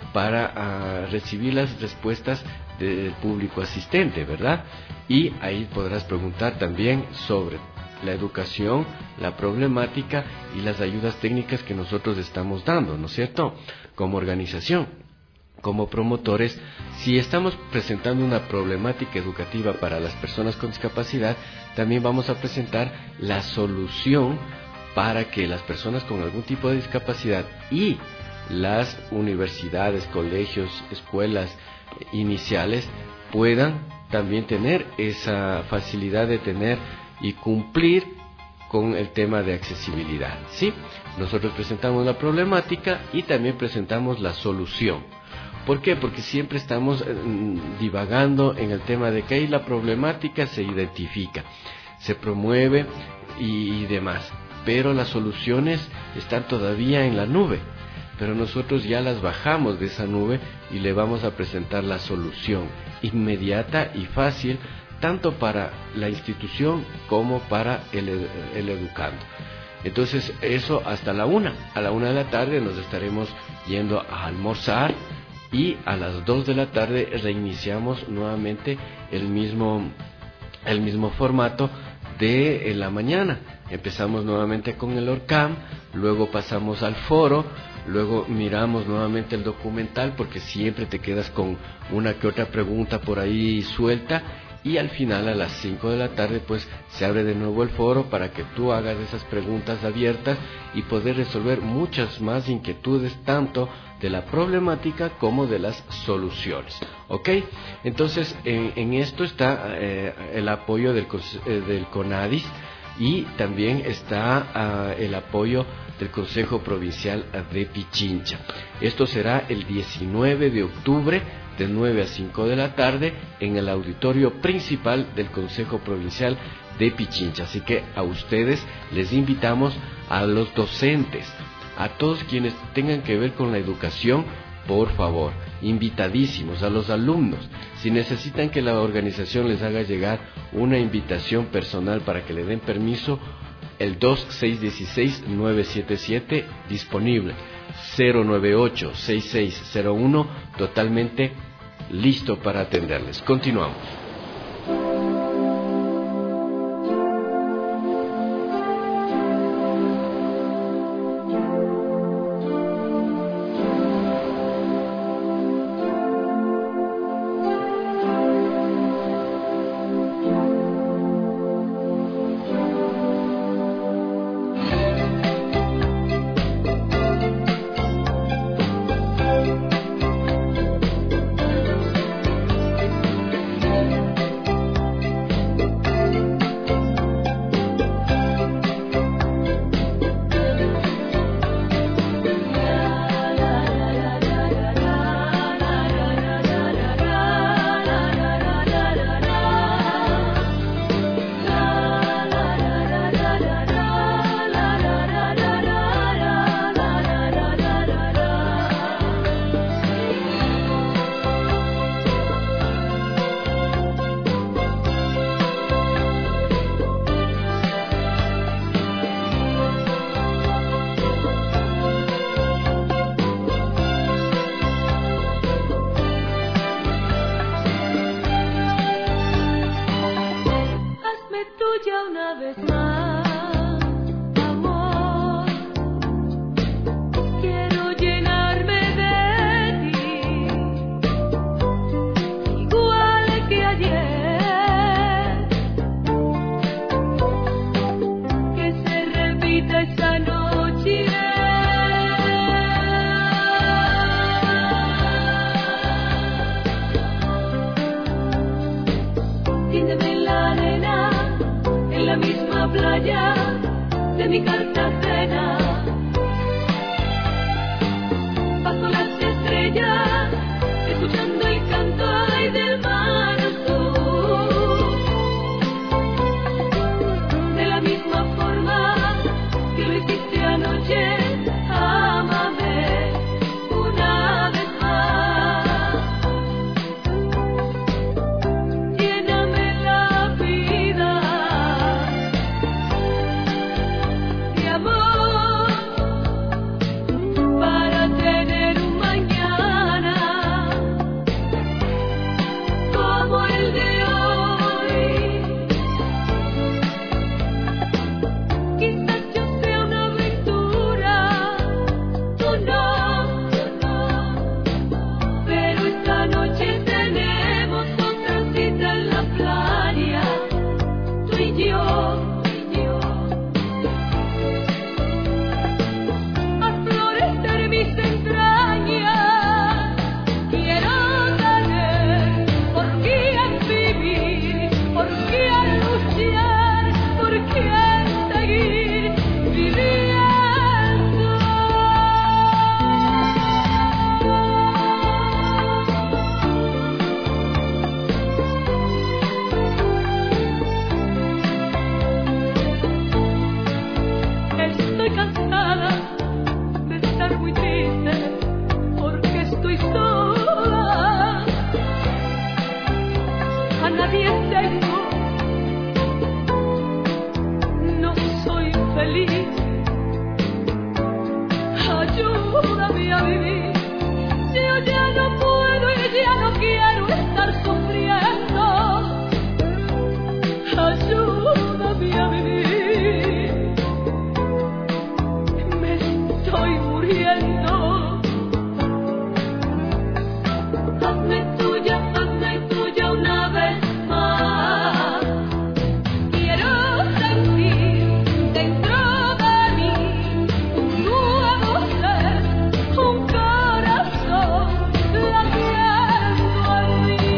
para recibir las respuestas del público asistente, ¿verdad? Y ahí podrás preguntar también sobre la educación, la problemática y las ayudas técnicas que nosotros estamos dando, ¿no es cierto? Como organización, como promotores, si estamos presentando una problemática educativa para las personas con discapacidad, también vamos a presentar la solución para que las personas con algún tipo de discapacidad y las universidades, colegios, escuelas iniciales puedan también tener esa facilidad de tener y cumplir con el tema de accesibilidad, ¿sí? Nosotros presentamos la problemática y también presentamos la solución. ¿Por qué? Porque siempre estamos divagando en el tema de que ahí la problemática se identifica, se promueve y demás, pero las soluciones están todavía en la nube, pero nosotros ya las bajamos de esa nube y le vamos a presentar la solución inmediata y fácil, tanto para la institución como para el educando. Entonces eso hasta la 1, a la 1 de la tarde nos estaremos yendo a almorzar y a las 2 de la tarde reiniciamos nuevamente el mismo formato de la mañana. Empezamos nuevamente con el ORCAM, luego pasamos al foro, luego miramos nuevamente el documental porque siempre te quedas con una que otra pregunta por ahí suelta. Y al final, a las 5 de la tarde, pues se abre de nuevo el foro para que tú hagas esas preguntas abiertas y poder resolver muchas más inquietudes, tanto de la problemática como de las soluciones. ¿Ok? Entonces, en esto está el apoyo del CONADIS y también está el apoyo del Consejo Provincial de Pichincha. Esto será el 19 de octubre de 9 a 5 de la tarde en el auditorio principal del Consejo Provincial de Pichincha. Así que a ustedes les invitamos, a los docentes, a todos quienes tengan que ver con la educación, por favor, invitadísimos, a los alumnos. Si necesitan que la organización les haga llegar una invitación personal para que le den permiso, el 2616-977 disponible, 098-6601 totalmente listo para atenderles. Continuamos. vivir. Yo ya no puedo y ya no quiero estar sufriendo. Ayúdame a vivir. Me estoy muriendo. Hazme tuya una vez más. Quiero sentir dentro de mí un nuevo ser, un corazón latiendo en mí.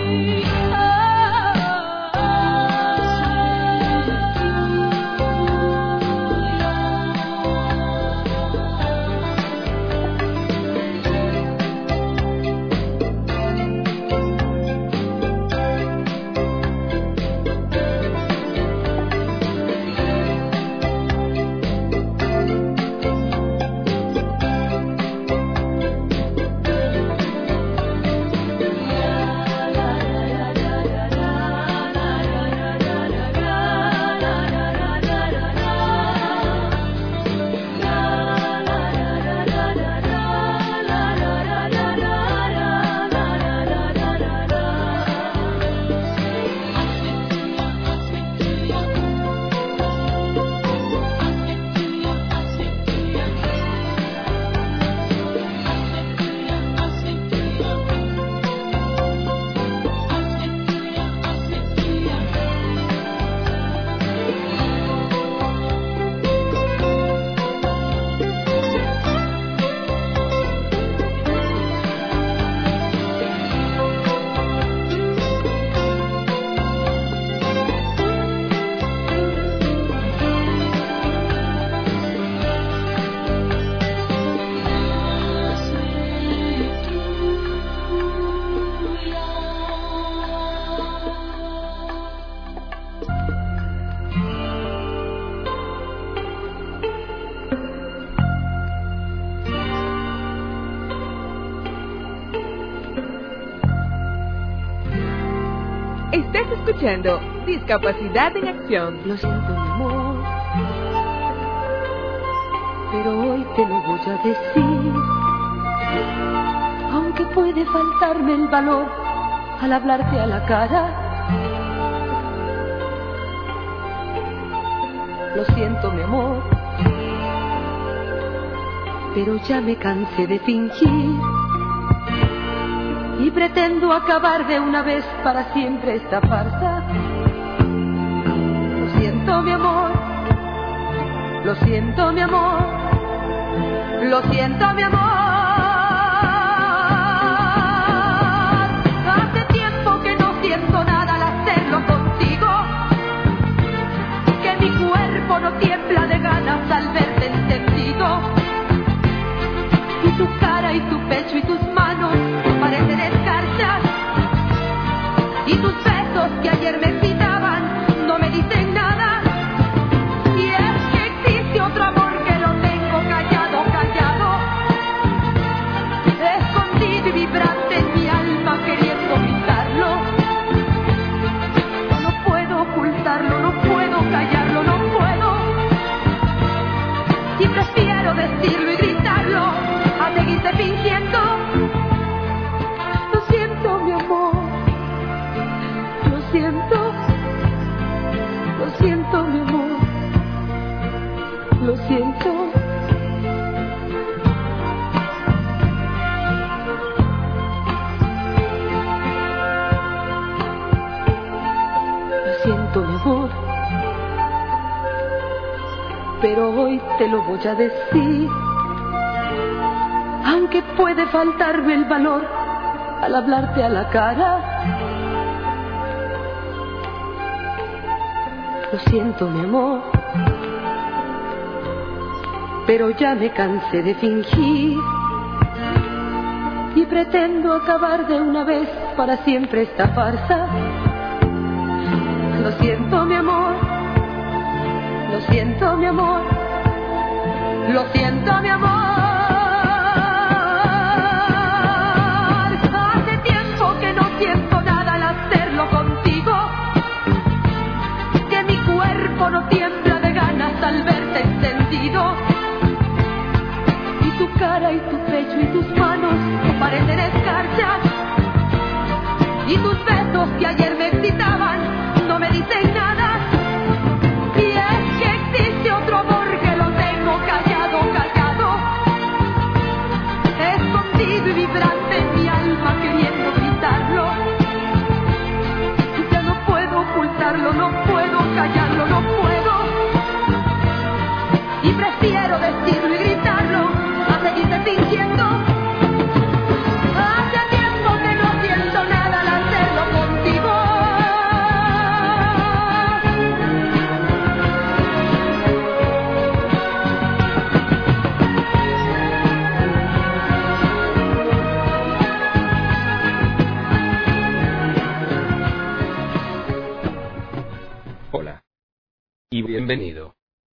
Estás escuchando Discapacidad en Acción. Lo siento, mi amor, pero hoy te lo voy a decir. Aunque puede faltarme el valor al hablarte a la cara. Lo siento, mi amor, pero ya me cansé de fingir. Y pretendo acabar de una vez para siempre esta farsa. Lo siento, mi amor. Lo siento, mi amor. Lo siento, mi amor. Hace tiempo que no siento nada al hacerlo contigo. Que mi cuerpo no tiembla de ganas al verte encendido. Y tu cara y tu pecho y tus manos parecen escarchas, y tus besos que ayer me excitaban no me dicen nada. Y es que existe otro amor que lo tengo callado, callado, escondido y vibrante en mi alma queriendo gritarlo. No puedo ocultarlo, no puedo callarlo, no puedo. Y prefiero decirlo y gritarlo a seguirte fingiendo. Lo siento, mi amor. Lo siento. Lo siento, mi amor. Lo siento. Lo siento, mi amor, pero hoy te lo voy a decir. Aunque puede faltarme el valor al hablarte a la cara. Lo siento, mi amor, pero ya me cansé de fingir. Y pretendo acabar de una vez para siempre esta farsa. Lo siento, mi amor. Lo siento, mi amor. Lo siento, mi amor. Hace tiempo que no siento nada al hacerlo contigo. Que mi cuerpo no tiembla de ganas al verte encendido. Y tu cara cara y tu pecho y tus manos que parecen escarchas. Y tus besos que ayer me excitaban no me dicen nada. Y es que existe otro amor que lo tengo callado, callado, escondido y vibrante en mi alma queriendo gritarlo. Ya no puedo ocultarlo, no puedo callarlo, no puedo. Y prefiero decirlo y gritarlo a seguirte fingiendo. Hace tiempo que no siento nada al hacerlo contigo. Hola y bienvenido.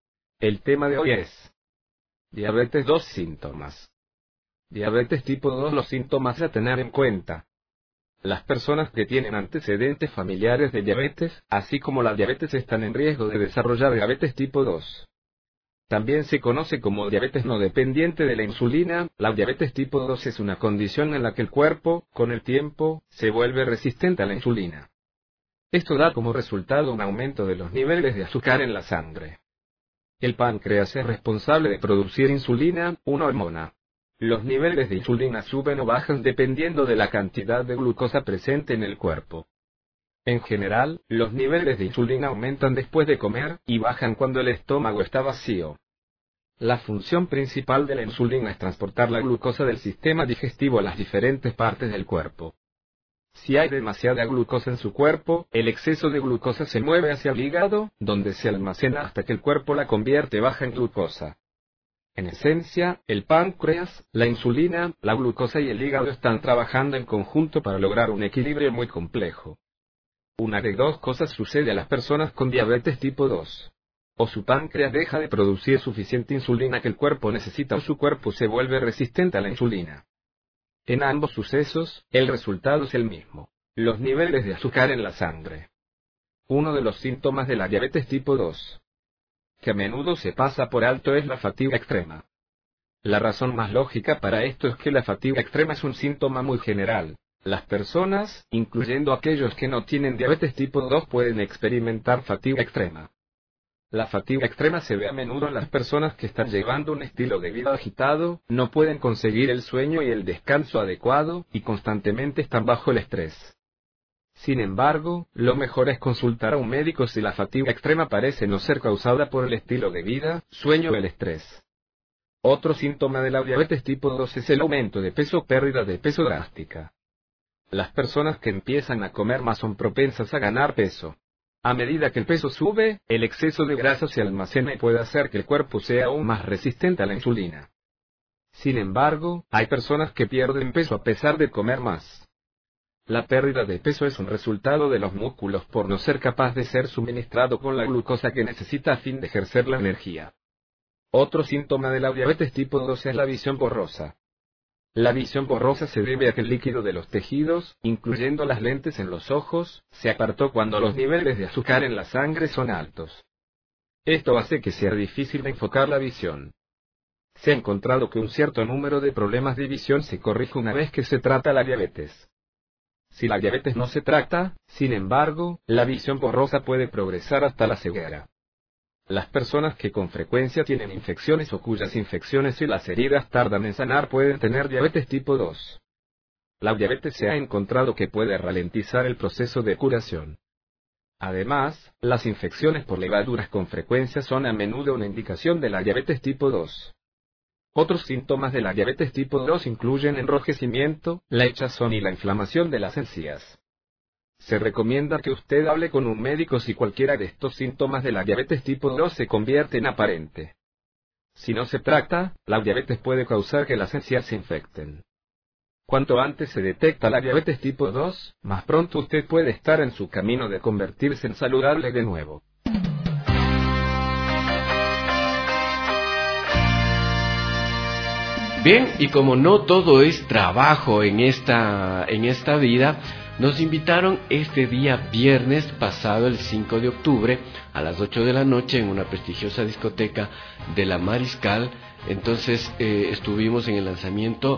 El tema de hoy es diabetes 2 síntomas. Diabetes tipo 2, los síntomas a tener en cuenta. Las personas que tienen antecedentes familiares de diabetes, así como la diabetes, están en riesgo de desarrollar diabetes tipo 2. También se conoce como diabetes no dependiente de la insulina. La diabetes tipo 2 es una condición en la que el cuerpo, con el tiempo, se vuelve resistente a la insulina. Esto da como resultado un aumento de los niveles de azúcar en la sangre. El páncreas es responsable de producir insulina, una hormona. Los niveles de insulina suben o bajan dependiendo de la cantidad de glucosa presente en el cuerpo. En general, los niveles de insulina aumentan después de comer, y bajan cuando el estómago está vacío. La función principal de la insulina es transportar la glucosa del sistema digestivo a las diferentes partes del cuerpo. Si hay demasiada glucosa en su cuerpo, el exceso de glucosa se mueve hacia el hígado, donde se almacena hasta que el cuerpo la convierte baja en glucosa. En esencia, el páncreas, la insulina, la glucosa y el hígado están trabajando en conjunto para lograr un equilibrio muy complejo. Una de dos cosas sucede a las personas con diabetes tipo 2. O su páncreas deja de producir suficiente insulina que el cuerpo necesita, o su cuerpo se vuelve resistente a la insulina. En ambos sucesos, el resultado es el mismo: los niveles de azúcar en la sangre. Uno de los síntomas de la diabetes tipo 2, que a menudo se pasa por alto, es la fatiga extrema. La razón más lógica para esto es que la fatiga extrema es un síntoma muy general. Las personas, incluyendo aquellos que no tienen diabetes tipo 2, pueden experimentar fatiga extrema. La fatiga extrema se ve a menudo en las personas que están llevando un estilo de vida agitado, no pueden conseguir el sueño y el descanso adecuado, y constantemente están bajo el estrés. Sin embargo, lo mejor es consultar a un médico si la fatiga extrema parece no ser causada por el estilo de vida, sueño o el estrés. Otro síntoma de la diabetes tipo 2 es el aumento de peso o pérdida de peso drástica. Las personas que empiezan a comer más son propensas a ganar peso. A medida que el peso sube, el exceso de grasa se almacena y puede hacer que el cuerpo sea aún más resistente a la insulina. Sin embargo, hay personas que pierden peso a pesar de comer más. La pérdida de peso es un resultado de los músculos por no ser capaz de ser suministrado con la glucosa que necesita a fin de ejercer la energía. Otro síntoma de la diabetes tipo 2 es la visión borrosa. La visión borrosa se debe a que el líquido de los tejidos, incluyendo las lentes en los ojos, se apartó cuando los niveles de azúcar en la sangre son altos. Esto hace que sea difícil de enfocar la visión. Se ha encontrado que un cierto número de problemas de visión se corrige una vez que se trata la diabetes. Si la diabetes no se trata, sin embargo, la visión borrosa puede progresar hasta la ceguera. Las personas que con frecuencia tienen infecciones o cuyas infecciones y las heridas tardan en sanar pueden tener diabetes tipo 2. La diabetes se ha encontrado que puede ralentizar el proceso de curación. Además, las infecciones por levaduras con frecuencia son a menudo una indicación de la diabetes tipo 2. Otros síntomas de la diabetes tipo 2 incluyen enrojecimiento, la hinchazón y la inflamación de las encías. Se recomienda que usted hable con un médico si cualquiera de estos síntomas de la diabetes tipo 2 se convierte en aparente. Si no se trata, la diabetes puede causar que las encías se infecten. Cuanto antes se detecta la diabetes tipo 2, más pronto usted puede estar en su camino de convertirse en saludable de nuevo. Bien, y como no todo es trabajo en esta vida, nos invitaron este día viernes pasado, el 5 de octubre, a las 8 de la noche, en una prestigiosa discoteca de La Mariscal, Entonces estuvimos en el lanzamiento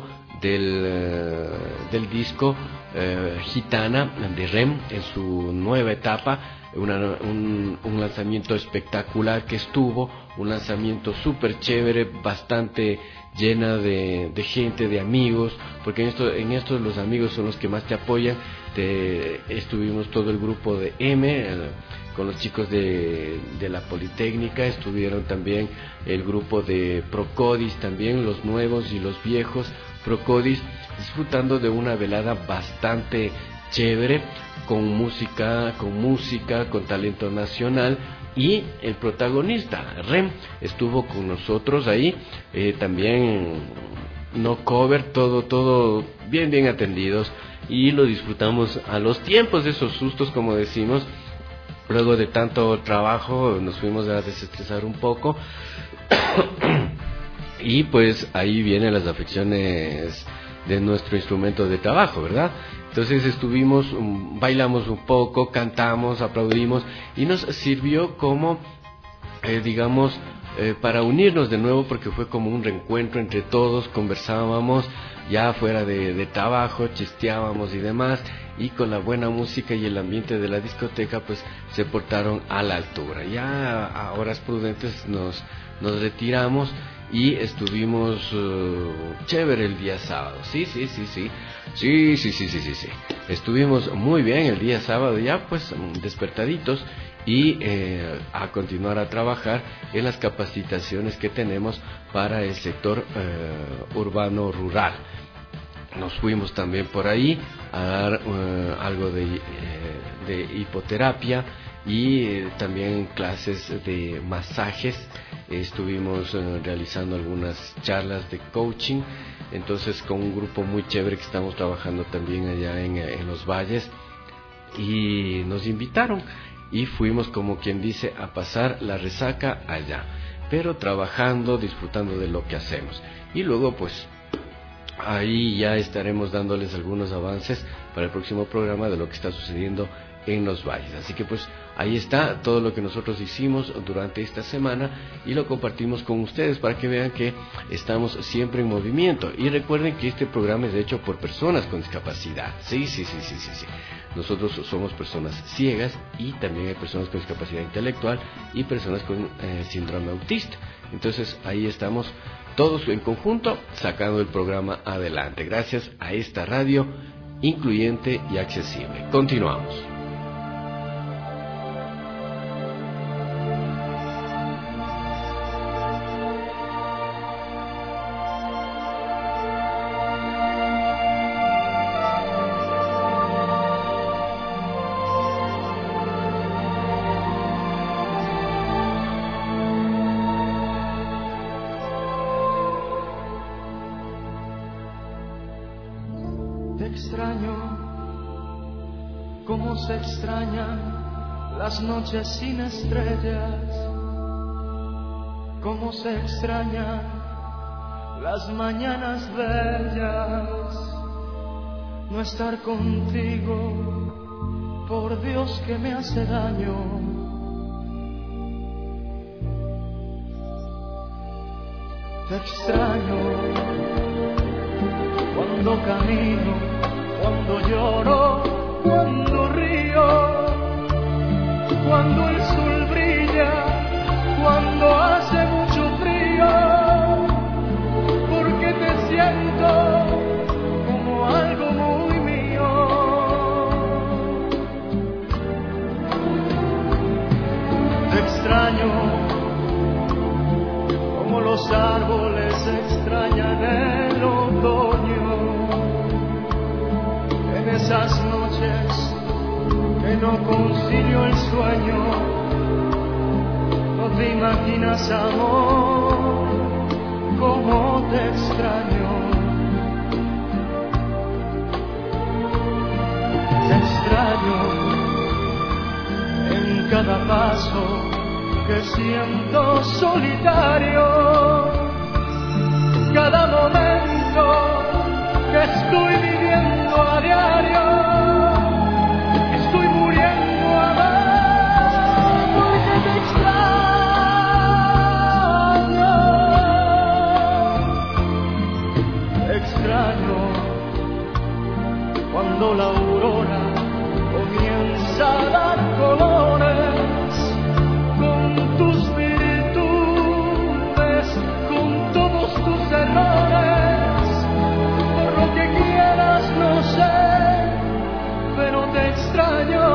del disco Gitana de REM en su nueva etapa, un lanzamiento espectacular que estuvo, un lanzamiento súper chévere, bastante llena de gente, de amigos, porque en esto los amigos son los que más te apoyan. Estuvimos todo el grupo de M, con los chicos de la Politécnica, estuvieron también el grupo de Procodis, también los nuevos y los viejos Procodis, disfrutando de una velada bastante chévere, con música, con talento nacional. Y el protagonista, Rem, estuvo con nosotros ahí, también no cover, todo bien atendidos, y lo disfrutamos a los tiempos de esos sustos, como decimos. Luego de tanto trabajo nos fuimos a desestresar un poco y pues ahí vienen las afecciones de nuestro instrumento de trabajo, ¿verdad? Entonces estuvimos, bailamos un poco, cantamos, aplaudimos, y nos sirvió como, para unirnos de nuevo, porque fue como un reencuentro entre todos, conversábamos ya fuera de trabajo, chisteábamos y demás, y con la buena música y el ambiente de la discoteca pues se portaron a la altura. Ya a horas prudentes nos retiramos y estuvimos chévere el día sábado. Sí. Estuvimos muy bien el día sábado, ya pues despertaditos, y a continuar a trabajar en las capacitaciones que tenemos para el sector urbano rural. Nos fuimos también por ahí a dar algo de hipoterapia y también clases de masajes. Estuvimos realizando algunas charlas de coaching, entonces con un grupo muy chévere que estamos trabajando también allá en los valles, y nos invitaron y fuimos, como quien dice, a pasar la resaca allá, pero trabajando, disfrutando de lo que hacemos. Y luego pues ahí ya estaremos dándoles algunos avances para el próximo programa de lo que está sucediendo en los valles. Así que pues ahí está todo lo que nosotros hicimos durante esta semana y lo compartimos con ustedes para que vean que estamos siempre en movimiento. Y recuerden que este programa es hecho por personas con discapacidad. Sí. Nosotros somos personas ciegas, y también hay personas con discapacidad intelectual y personas con síndrome autista. Entonces ahí estamos todos en conjunto sacando el programa adelante, gracias a esta radio incluyente y accesible. Continuamos. Se extrañan las noches sin estrellas, cómo se extrañan las mañanas bellas. No estar contigo, por Dios que me hace daño. Te extraño cuando camino, cuando lloro, cuando río, cuando el sol brilla, cuando hace mucho frío, porque te siento como algo muy mío. Te extraño como los árboles extrañan el otoño, en esas noches que no concilio el sueño. No te imaginas, amor, cómo te extraño. Te extraño en cada paso que siento solitario, cada momento que estoy viviendo a diario. Estoy muriendo a amar porque te extraño. extraño cuando la aurora comienza a dar colores con tus virtudes, con todos tus errores, por lo que quieras no sé, pero te extraño.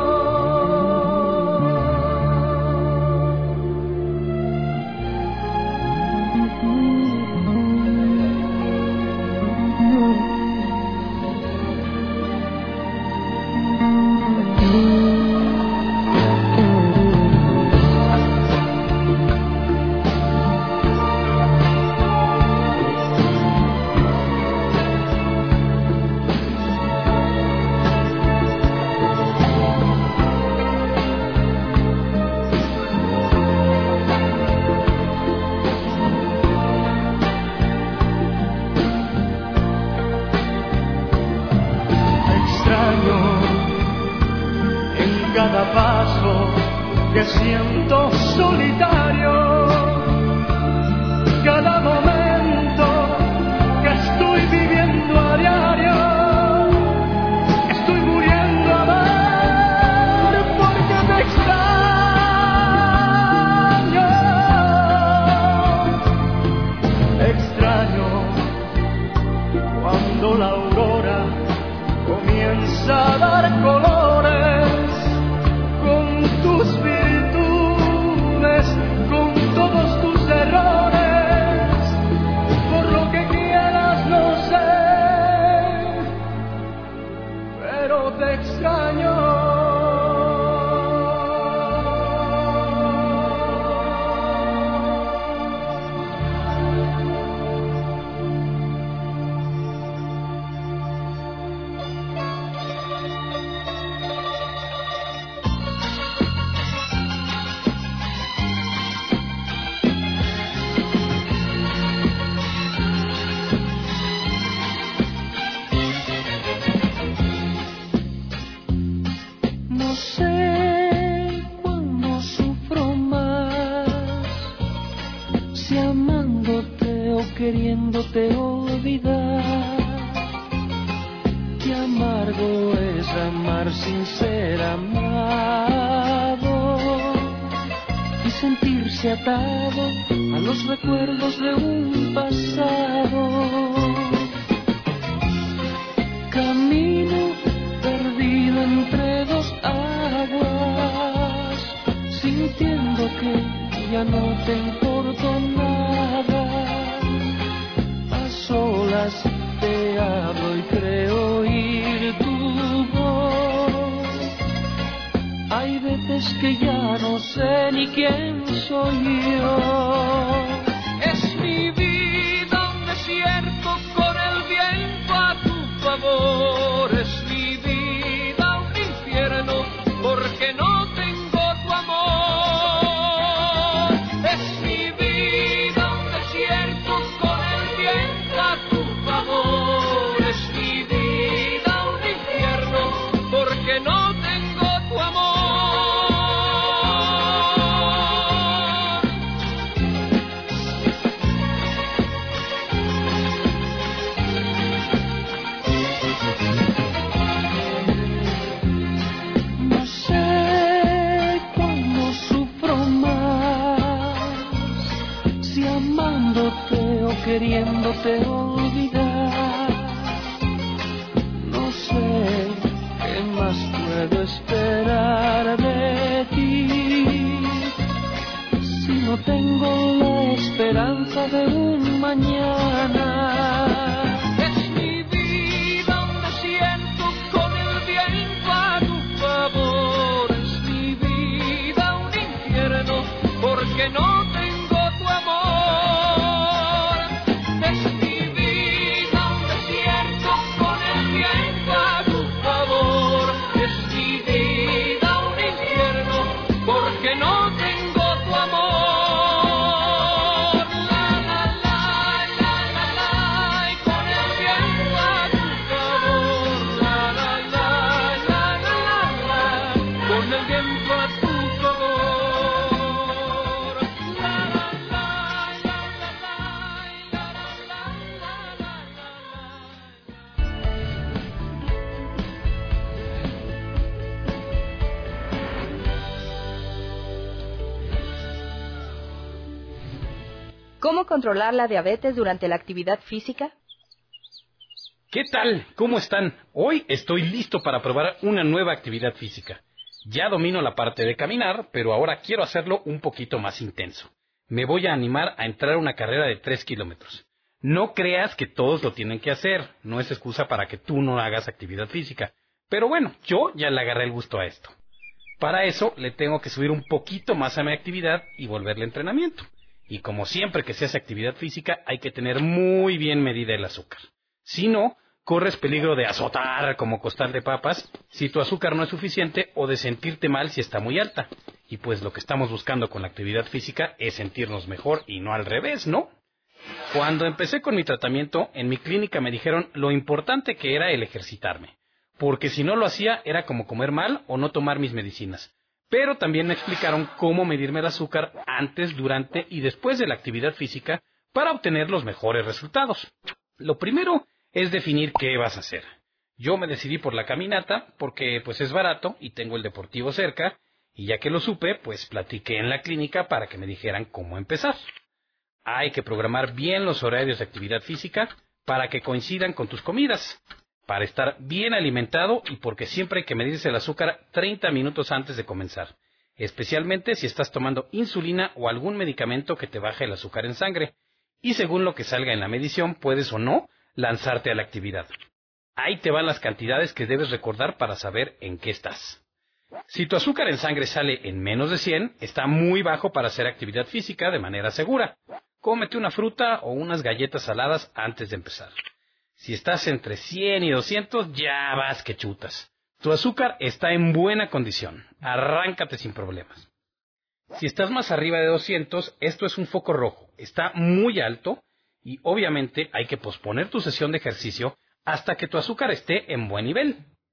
Cada paso que siento solitario, cada momento que estoy viviendo a diario, estoy muriendo a amar porque te extraño. Extraño cuando la aurora comienza a dar colores con tus virtudes, con todos tus errores, por lo que quieras no sé, pero te extraño. No sé cuándo sufro más, si amándote o queriéndote olvidar. Qué amargo es amar sin ser amado y sentirse atado a los recuerdos de un pasado. Camino perdido entre dos aguas, sintiendo que ya no te importo nada. A solas te hablo y creo oír tu voz. Hay veces que ya no sé ni quién soy yo. Es mi vida un desierto con el viento a tu favor. Es mi vida un infierno porque no tengo tu amor. Es mi vida un desierto con el viento a tu favor. Es mi vida un infierno porque no tengo tu amor. No sé cómo sufro más, si amándote o queriéndote olvidar. No sé qué más puedo esperar de ti, si no tengo la esperanza de un mañana. Es mi vida un desierto con el viento a tu favor. Es mi vida un infierno porque no tengo tu amor. Es mi ¿Cómo controlar la diabetes durante la actividad física? ¿Qué tal? ¿Cómo están? Hoy estoy listo para probar una nueva actividad física. Ya domino la parte de caminar, pero ahora quiero hacerlo un poquito más intenso. Me voy a animar a entrar a una carrera de 3 kilómetros. No creas que todos lo tienen que hacer, no es excusa para que tú no hagas actividad física. Pero bueno, yo ya le agarré el gusto a esto. Para eso le tengo que subir un poquito más a mi actividad y volverle entrenamiento. Y como siempre que se hace actividad física, hay que tener muy bien medida el azúcar. Si no, corres peligro de azotar como costal de papas si tu azúcar no es suficiente o de sentirte mal si está muy alta. Y pues lo que estamos buscando con la actividad física es sentirnos mejor y no al revés, ¿no? Cuando empecé con mi tratamiento, en mi clínica me dijeron lo importante que era el ejercitarme, porque si no lo hacía era como comer mal o no tomar mis medicinas. Pero también me explicaron cómo medirme el azúcar antes, durante y después de la actividad física para obtener los mejores resultados. Lo primero es definir qué vas a hacer. Yo me decidí por la caminata porque pues es barato y tengo el deportivo cerca, y ya que lo supe, pues platiqué en la clínica para que me dijeran cómo empezar. Hay que programar bien los horarios de actividad física para que coincidan con tus comidas, para estar bien alimentado y porque siempre hay que medirse el azúcar 30 minutos antes de comenzar, especialmente si estás tomando insulina o algún medicamento que te baje el azúcar en sangre, y según lo que salga en la medición puedes o no lanzarte a la actividad. Ahí te van las cantidades que debes recordar para saber en qué estás. Si tu azúcar en sangre sale en menos de 100, está muy bajo para hacer actividad física de manera segura. Cómete una fruta o unas galletas saladas antes de empezar. Si estás entre 100 y 200, ya vas que chutas. Tu azúcar está en buena condición. Arráncate sin problemas. Si estás más arriba de 200, esto es un foco rojo. Está muy alto y obviamente hay que posponer tu sesión de ejercicio hasta que tu azúcar esté en buen nivel.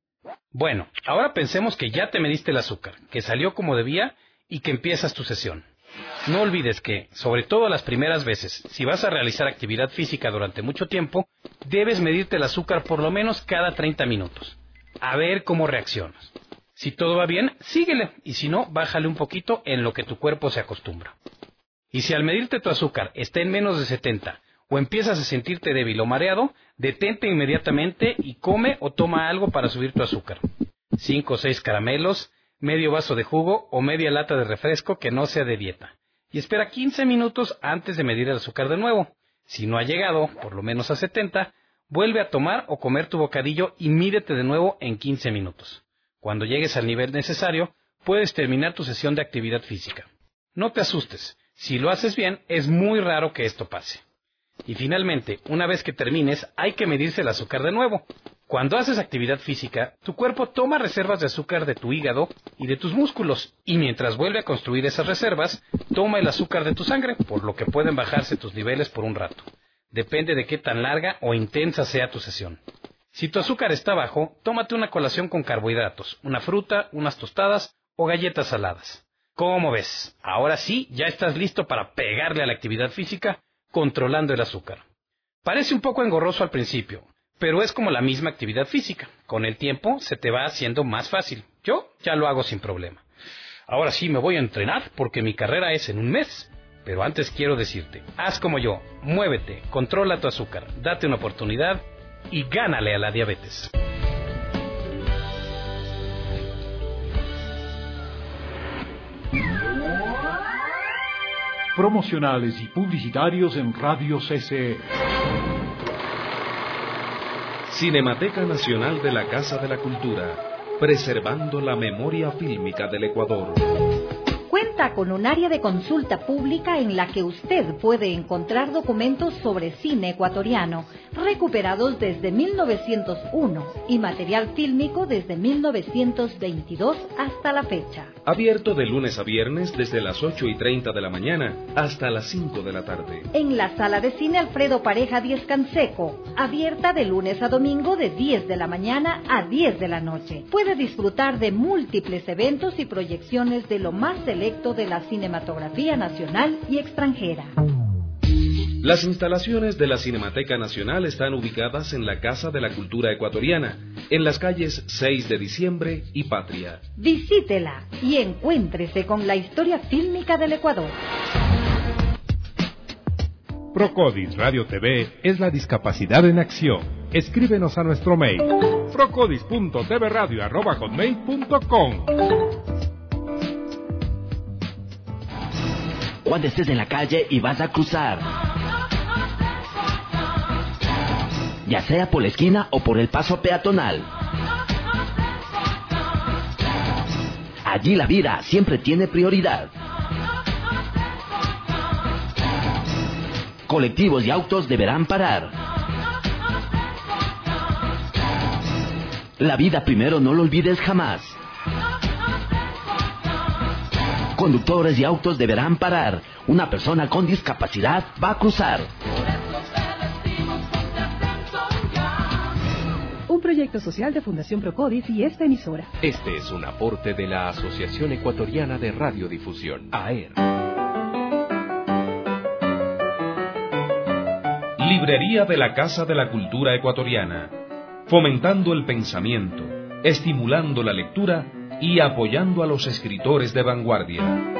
Bueno, ahora pensemos que ya te mediste el azúcar, que salió como debía y que empiezas tu sesión. No olvides que, sobre todo las primeras veces, si vas a realizar actividad física durante mucho tiempo, debes medirte el azúcar por lo menos cada 30 minutos. A ver cómo reaccionas. Si todo va bien, síguele, y si no, bájale un poquito en lo que tu cuerpo se acostumbra. Y si al medirte tu azúcar está en menos de 70, o empiezas a sentirte débil o mareado, detente inmediatamente y come o toma algo para subir tu azúcar. 5 o 6 caramelos, medio vaso de jugo o media lata de refresco que no sea de dieta. Y espera 15 minutos antes de medir el azúcar de nuevo. Si no ha llegado, por lo menos a 70, vuelve a tomar o comer tu bocadillo y mídete de nuevo en 15 minutos. Cuando llegues al nivel necesario, puedes terminar tu sesión de actividad física. No te asustes, si lo haces bien, es muy raro que esto pase. Y finalmente, una vez que termines, hay que medirse el azúcar de nuevo. Cuando haces actividad física, tu cuerpo toma reservas de azúcar de tu hígado y de tus músculos, y mientras vuelve a construir esas reservas, toma el azúcar de tu sangre, por lo que pueden bajarse tus niveles por un rato. Depende de qué tan larga o intensa sea tu sesión. Si tu azúcar está bajo, tómate una colación con carbohidratos, una fruta, unas tostadas o galletas saladas. ¿Cómo ves? Ahora sí, ya estás listo para pegarle a la actividad física, controlando el azúcar. Parece un poco engorroso al principio, pero es como la misma actividad física. Con el tiempo se te va haciendo más fácil. Yo ya lo hago sin problema. Ahora sí me voy a entrenar porque mi carrera es en un mes. Pero antes quiero decirte, haz como yo, muévete, controla tu azúcar, date una oportunidad y gánale a la diabetes. Promocionales y publicitarios en Radio CCE. Cinemateca Nacional de la Casa de la Cultura, preservando la memoria fílmica del Ecuador. Cuenta con un área de consulta pública en la que usted puede encontrar documentos sobre cine ecuatoriano, recuperados desde 1901 y material fílmico desde 1922 hasta la fecha. Abierto de lunes a viernes desde las 8:30 de la mañana hasta las 5 de la tarde. En la sala de cine Alfredo Pareja 10 Canseco, abierta de lunes a domingo de 10 de la mañana a 10 de la noche. Puede disfrutar de múltiples eventos y proyecciones de lo más selecto de la cinematografía nacional y extranjera. Las instalaciones de la Cinemateca Nacional están ubicadas en la Casa de la Cultura Ecuatoriana, en las calles 6 de Diciembre y Patria. Visítela y encuéntrese con la historia fílmica del Ecuador. Procodis Radio TV es la discapacidad en acción. Escríbenos a nuestro mail procodis.tvradio@hotmail.com. Cuando estés en la calle y vas a cruzar, ya sea por la esquina o por el paso peatonal, allí la vida siempre tiene prioridad. Colectivos y autos deberán parar. La vida primero, no lo olvides jamás. Conductores y autos deberán parar. Una persona con discapacidad va a cruzar. Un proyecto social de Fundación Procodis y esta emisora. Este es un aporte de la Asociación Ecuatoriana de Radiodifusión, AER. Librería de la Casa de la Cultura Ecuatoriana, fomentando el pensamiento, estimulando la lectura y apoyando a los escritores de vanguardia.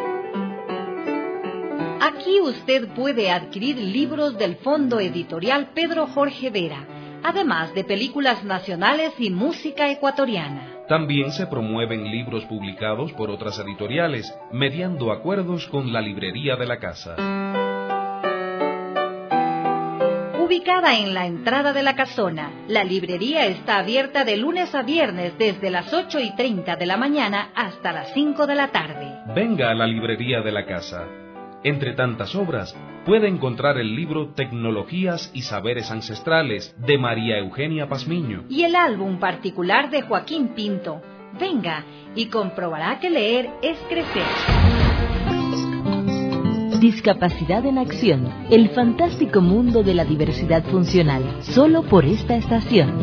Aquí usted puede adquirir libros del Fondo Editorial Pedro Jorge Vera, además de películas nacionales y música ecuatoriana. También se promueven libros publicados por otras editoriales, mediando acuerdos con la Librería de la Casa. Ubicada en la entrada de la casona, la librería está abierta de lunes a viernes desde las 8:30 de la mañana hasta las 5 de la tarde. Venga a la Librería de la Casa. Entre tantas obras, puede encontrar el libro Tecnologías y Saberes Ancestrales de María Eugenia Pazmiño y el álbum particular de Joaquín Pinto. Venga y comprobará que leer es crecer. Discapacidad en Acción, el fantástico mundo de la diversidad funcional, solo por esta estación.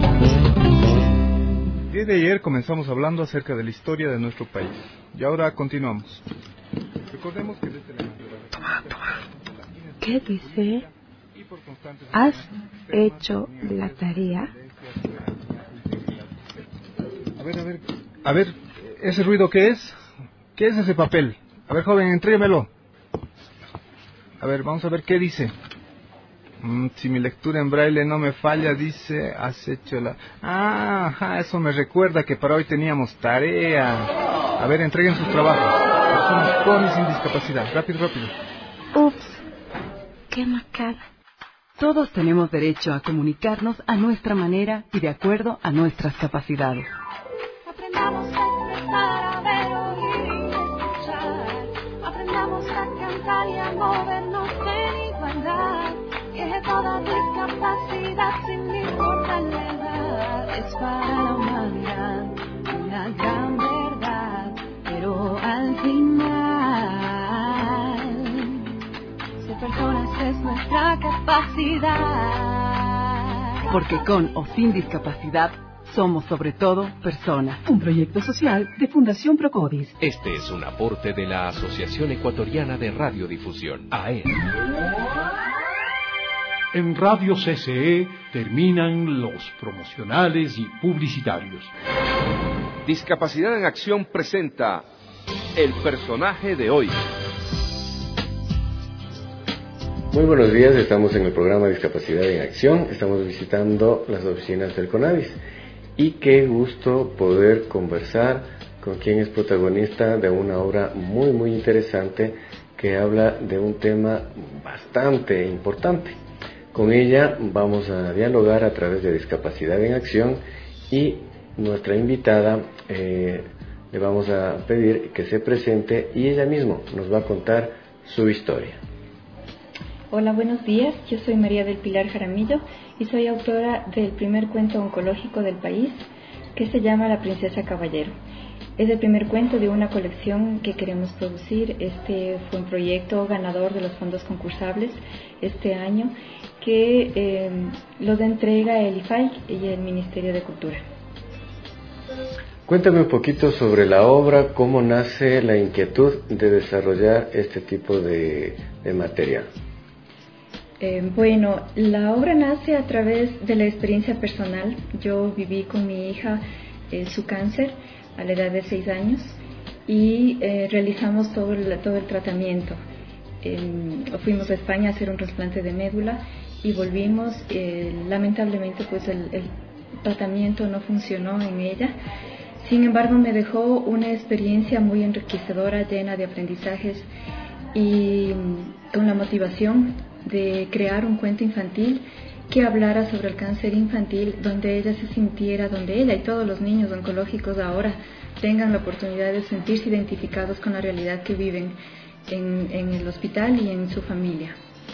El día de ayer comenzamos hablando acerca de la historia de nuestro país y ahora continuamos. Recordemos que desde la ¿Qué dice? ¿Has hecho la tarea? A ver, ¿ese ruido qué es? ¿Qué es ese papel? A ver, joven, entréguemelo. A ver, vamos a ver qué dice. Si mi lectura en braille no me falla, dice, has hecho la... eso me recuerda que para hoy teníamos tarea. A ver, entreguen sus trabajos. Personas con y sin discapacidad. Rápido. Ups, qué macada. Todos tenemos derecho a comunicarnos a nuestra manera y de acuerdo a nuestras capacidades. Aprendamos a expresar, a ver, oír y escuchar. Aprendamos a cantar y a movernos en igualdad. Que toda discapacidad, sin importar la edad, es para la humanidad una gran verdad. Pero al final, ser personas es nuestra capacidad. Porque con o sin discapacidad, somos sobre todo personas. Un proyecto social de Fundación Procodis. Este es un aporte de la Asociación Ecuatoriana de Radiodifusión, AER. En Radio CCE terminan los promocionales y publicitarios. Discapacidad en Acción presenta el personaje de hoy. Muy buenos días, estamos en el programa Discapacidad en Acción, estamos visitando las oficinas del CONADIS y qué gusto poder conversar con quien es protagonista de una obra muy interesante que habla de un tema bastante importante. Con ella vamos a dialogar a través de Discapacidad en Acción y nuestra invitada le vamos a pedir que se presente y ella misma nos va a contar su historia. Hola, buenos días. Yo soy María del Pilar Jaramillo y soy autora del primer cuento oncológico del país que se llama La Princesa Caballero. Es el primer cuento de una colección que queremos producir. Este fue un proyecto ganador de los fondos concursables este año que los entrega el IFAI y el Ministerio de Cultura. Cuéntame un poquito sobre la obra, cómo nace la inquietud de desarrollar este tipo de material. Bueno, la obra nace a través de la experiencia personal. Yo viví con mi hija su cáncer a la edad de 6 años y realizamos todo el tratamiento. fuimos a España a hacer un trasplante de médula y volvimos. Lamentablemente, pues el tratamiento no funcionó en ella. Sin embargo, me dejó una experiencia muy enriquecedora, llena de aprendizajes y con la motivación de crear un cuento infantil que hablara sobre el cáncer infantil, donde ella se sintiera, donde ella y todos los niños oncológicos ahora tengan la oportunidad de sentirse identificados con la realidad que viven en el hospital y en su familia.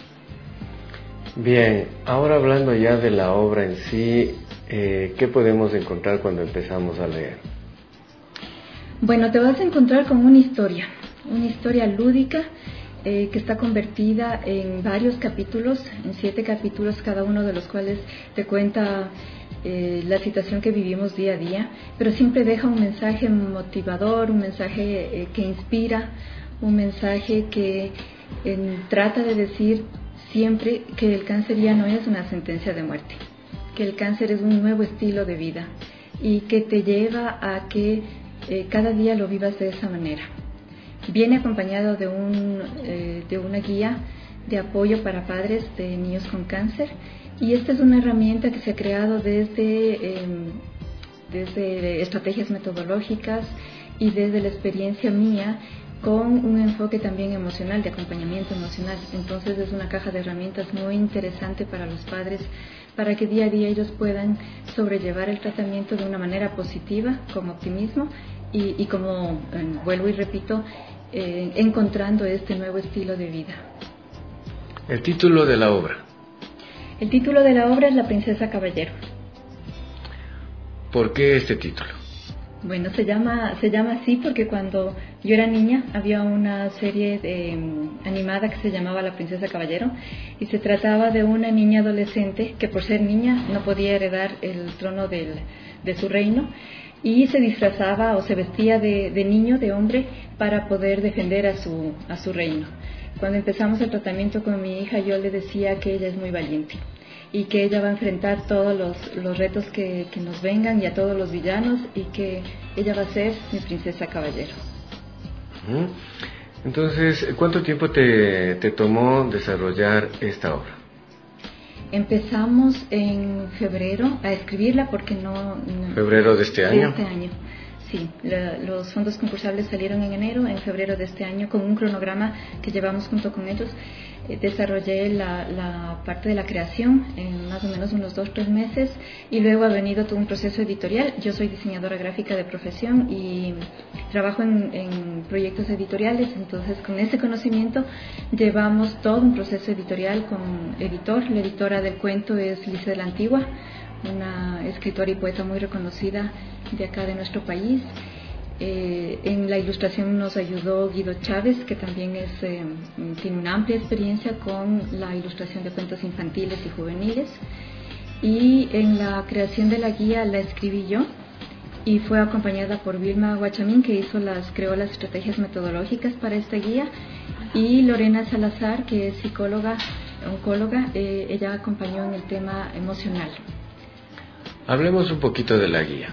Bien, ahora hablando ya de la obra en sí, ¿qué podemos encontrar cuando empezamos a leer? Bueno, te vas a encontrar con una historia lúdica que está convertida en varios capítulos, en 7 capítulos, cada uno de los cuales te cuenta la situación que vivimos día a día, pero siempre deja un mensaje motivador, un mensaje que inspira, un mensaje que trata de decir siempre que el cáncer ya no es una sentencia de muerte, que el cáncer es un nuevo estilo de vida y que te lleva a que cada día lo vivas de esa manera. Viene acompañado de una guía de apoyo para padres de niños con cáncer, y esta es una herramienta que se ha creado desde estrategias metodológicas y desde la experiencia mía, con un enfoque también emocional, de acompañamiento emocional. Entonces es una caja de herramientas muy interesante para los padres, para que día a día ellos puedan sobrellevar el tratamiento de una manera positiva, con optimismo y como vuelvo y repito, encontrando este nuevo estilo de vida. El título de la obra. El título de la obra es La Princesa Caballero. ¿Por qué este título? Bueno, se llama así porque cuando yo era niña había una serie animada que se llamaba La Princesa Caballero, y se trataba de una niña adolescente que, por ser niña, no podía heredar el trono de su reino, y se disfrazaba o se vestía de niño, de hombre, para poder defender a su reino. Cuando empezamos el tratamiento con mi hija, yo le decía que ella es muy valiente y que ella va a enfrentar todos los retos que nos vengan y a todos los villanos, y que ella va a ser mi princesa caballero. Entonces, ¿cuánto tiempo te tomó desarrollar esta obra? Empezamos en febrero a escribirla porque no... ¿Febrero de este año? De este año, sí. Los fondos concursables salieron en enero. En febrero de este año, con un cronograma que llevamos junto con ellos, desarrollé la parte de la creación en más o menos unos 2-3 meses, y luego ha venido todo un proceso editorial. Yo soy diseñadora gráfica de profesión y trabajo en proyectos editoriales, entonces con ese conocimiento llevamos todo un proceso editorial con editor. La editora del cuento es Lice de la Antigua, una escritora y poeta muy reconocida de acá de nuestro país. En la ilustración nos ayudó Guido Chávez, que también tiene una amplia experiencia con la ilustración de cuentos infantiles y juveniles. Y en la creación de la guía la escribí yo, y fue acompañada por Vilma Guachamín, que creó las estrategias metodológicas para esta guía, y Lorena Salazar, que es psicóloga, oncóloga, ella acompañó en el tema emocional. Hablemos un poquito de la guía.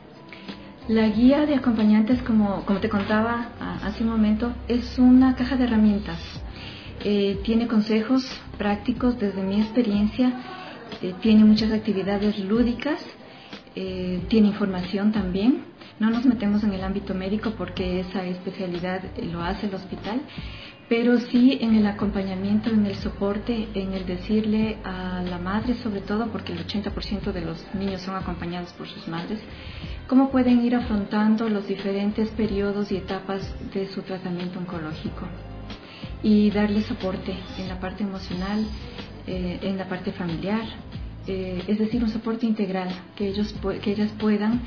La guía de acompañantes, como te contaba hace un momento, es una caja de herramientas. Tiene consejos prácticos desde mi experiencia, tiene muchas actividades lúdicas, tiene información también. No nos metemos en el ámbito médico porque esa especialidad lo hace el hospital, pero sí en el acompañamiento, en el soporte, en el decirle a la madre, sobre todo porque el 80% de los niños son acompañados por sus madres, cómo pueden ir afrontando los diferentes periodos y etapas de su tratamiento oncológico, y darle soporte en la parte emocional, en la parte familiar, es decir, un soporte integral, que ellas puedan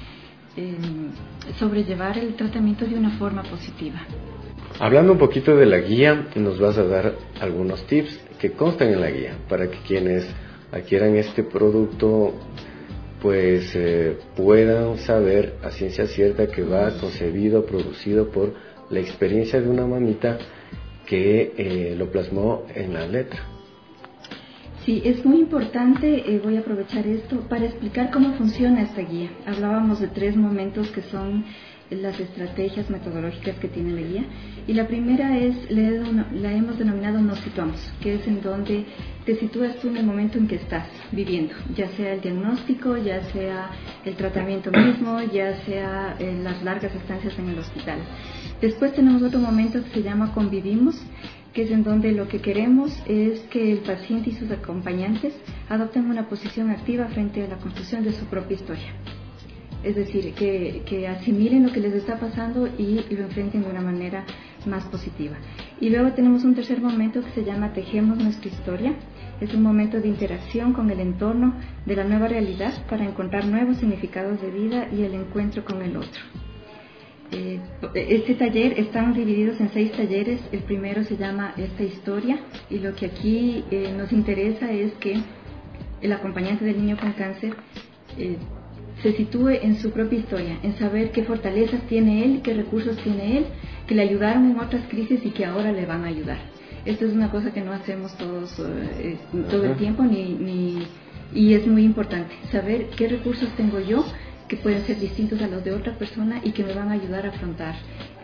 sobrellevar el tratamiento de una forma positiva. Hablando un poquito de la guía, nos vas a dar algunos tips que constan en la guía para que quienes adquieran este producto pues puedan saber a ciencia cierta que va concebido, producido por la experiencia de una mamita que lo plasmó en la letra. Sí, es muy importante, voy a aprovechar esto para explicar cómo funciona esta guía. Hablábamos de 3 momentos que son las estrategias metodológicas que tiene la guía. Y la primera es, la hemos denominado nos situamos, que es en donde te sitúas tú en el momento en que estás viviendo, ya sea el diagnóstico, ya sea el tratamiento mismo, ya sea las largas estancias en el hospital. Después tenemos otro momento que se llama convivimos, que es en donde lo que queremos es que el paciente y sus acompañantes adopten una posición activa frente a la construcción de su propia historia. Es decir, que asimilen lo que les está pasando y lo enfrenten de una manera más positiva. Y luego tenemos un tercer momento que se llama Tejemos nuestra historia. Es un momento de interacción con el entorno de la nueva realidad para encontrar nuevos significados de vida y el encuentro con el otro. Este taller están divididos en 6 talleres. El primero se llama Esta historia, y lo que aquí nos interesa es que el acompañante del niño con cáncer se sitúe en su propia historia, en saber qué fortalezas tiene él, qué recursos tiene él, que le ayudaron en otras crisis y que ahora le van a ayudar. Esto es una cosa que no hacemos todos todo el tiempo, y es muy importante saber qué recursos tengo yo que pueden ser distintos a los de otra persona y que me van a ayudar a afrontar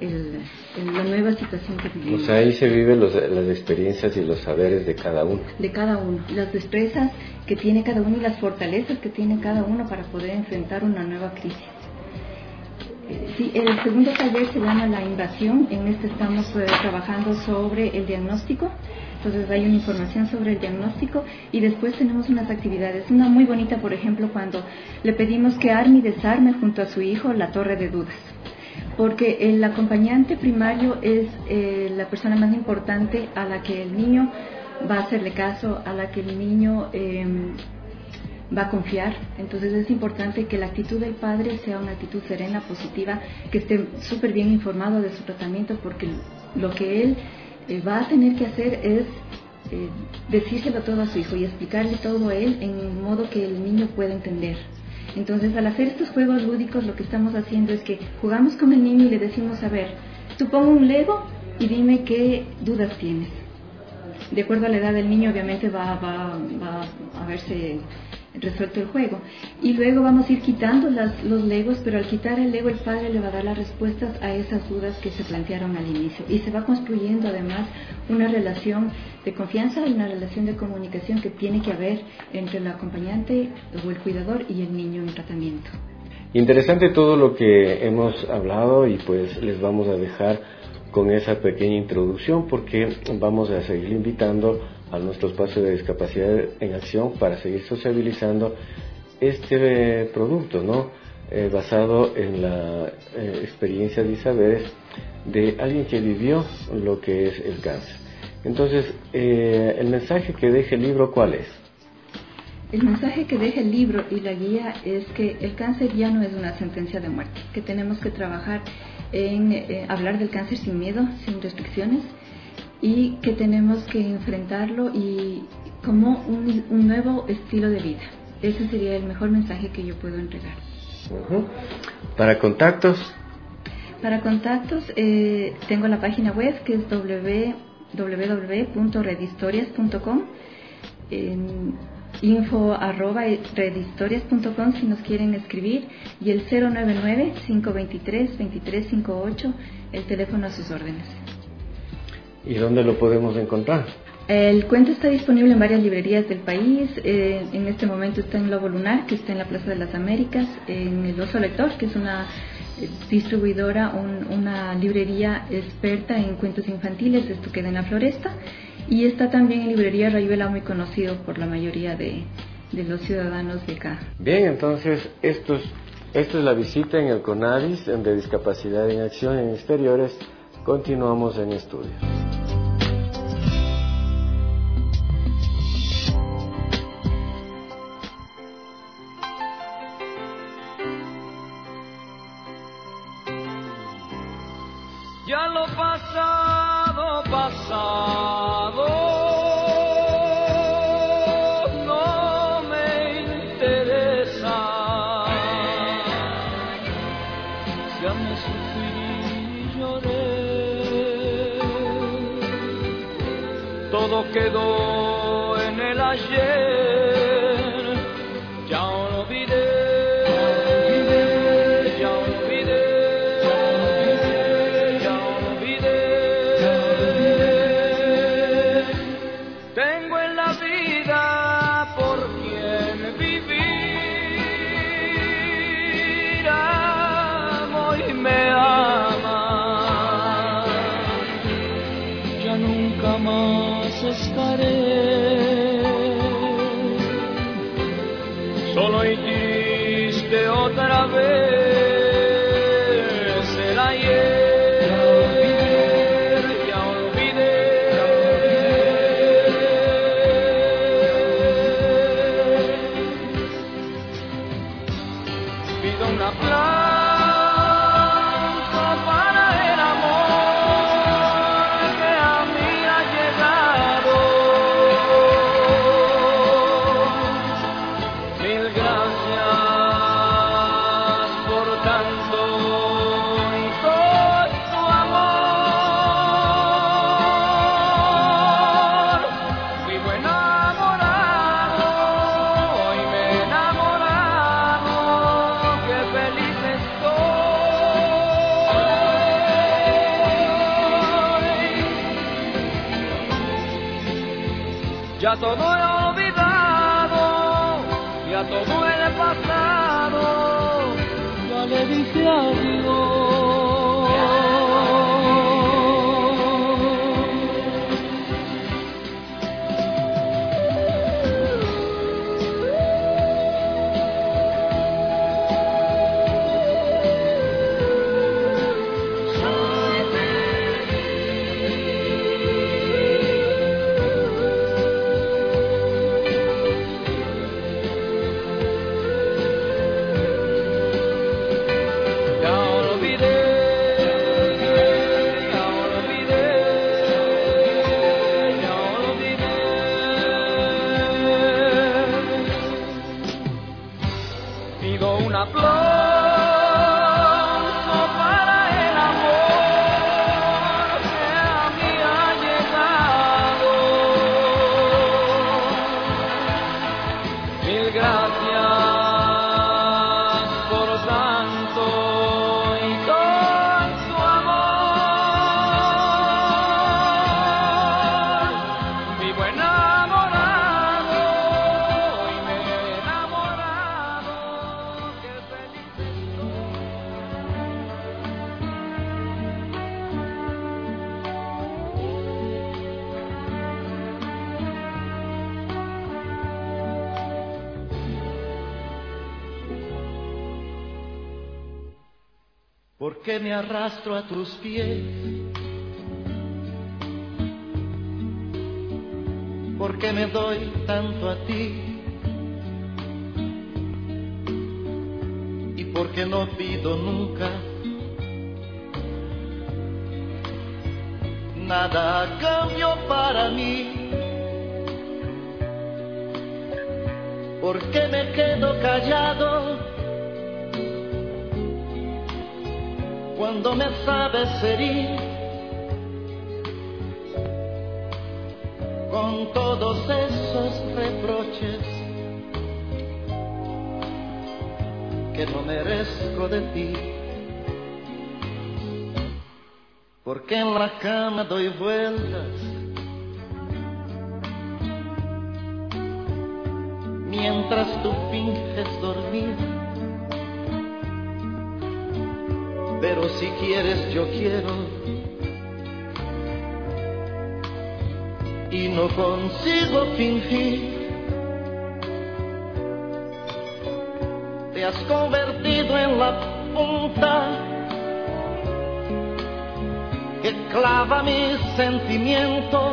la nueva situación que vivimos. O sea, ahí se viven las experiencias y los saberes de cada uno. De cada uno, las destrezas que tiene cada uno y las fortalezas que tiene cada uno para poder enfrentar una nueva crisis. Sí, el segundo taller se llama La invasión. En este estamos trabajando sobre el diagnóstico. Entonces hay una información sobre el diagnóstico y después tenemos unas actividades. Una muy bonita, por ejemplo, cuando le pedimos que arme y desarme junto a su hijo la torre de dudas. Porque el acompañante primario es la persona más importante a la que el niño va a hacerle caso, a la que el niño va a confiar. Entonces es importante que la actitud del padre sea una actitud serena, positiva, que esté súper bien informado de su tratamiento, porque lo que él va a tener que hacer es decírselo todo a su hijo y explicarle todo a él en modo que el niño pueda entender. Entonces, al hacer estos juegos lúdicos, lo que estamos haciendo es que jugamos con el niño y le decimos, a ver, tú pon un Lego y dime qué dudas tienes. De acuerdo a la edad del niño, obviamente va a verse resuelto el juego. Y luego vamos a ir quitando los Legos, pero al quitar el Lego, el padre le va a dar las respuestas a esas dudas que se plantearon al inicio. Y se va construyendo además una relación de confianza y una relación de comunicación que tiene que haber entre el acompañante o el cuidador y el niño en tratamiento. Interesante todo lo que hemos hablado, y pues les vamos a dejar con esa pequeña introducción, porque vamos a seguir invitando a nuestro espacio de discapacidad en acción para seguir sociabilizando este producto, ¿no? Basado en la experiencia y saberes de alguien que vivió lo que es el cáncer. Entonces, el mensaje que deja el libro, ¿cuál es? El mensaje que deja el libro y la guía es que el cáncer ya no es una sentencia de muerte, que tenemos que trabajar en hablar del cáncer sin miedo, sin restricciones, y que tenemos que enfrentarlo y como un nuevo estilo de vida. Ese sería el mejor mensaje que yo puedo entregar. ¿Para contactos? Para contactos tengo la página web, que es www.redhistorias.com, info@redhistorias.com si nos quieren escribir, y el 099-523-2358, el teléfono a sus órdenes. ¿Y dónde lo podemos encontrar? El cuento está disponible en varias librerías del país. En este momento está en Lobo Lunar, que está en la Plaza de las Américas, en El Oso Lector, que es una distribuidora, una librería experta en cuentos infantiles. Esto queda en la Floresta. Y está también en librería Rayuela, muy conocido por la mayoría de los ciudadanos de acá. Bien, entonces esto es la visita en el CONADIS de Discapacidad en Acción en Exteriores. Continuamos en estudio. Ya lo pasado, pasado, no me interesa. Ya me sufrí y lloré, todo quedó en el ayer, ya olvidé, ya olvidé, ya hiciste otra vez el ayer, ya olvidé. Pido un aplauso para el amor que a mí ha llegado. Mil gracias por tanto y todo tu amor. Vivo enamorado y me he enamorado. Qué feliz estoy. Ya todo he olvidado, ya todo he pasado, ya le dije adiós. Ya olvidé, ya olvidé, ya olvidé. Pido un aplauso para el amor que a mí ha llegado. Mil gracias por tanto y todo tu amor. Vivo enamorado y me he enamorado. Qué feliz ¿Por qué me arrastro a tus pies? ¿Por qué me doy tanto a ti? ¿Y por qué no pido nunca nada a cambio para mí? ¿Por qué me quedo callado cuando me sabes herir con todos esos reproches que no merezco de ti? Porque en la cama doy vueltas mientras tú finges dormir. Pero si quieres yo quiero y no consigo fingir. Te has convertido en la punta que clava mis sentimientos.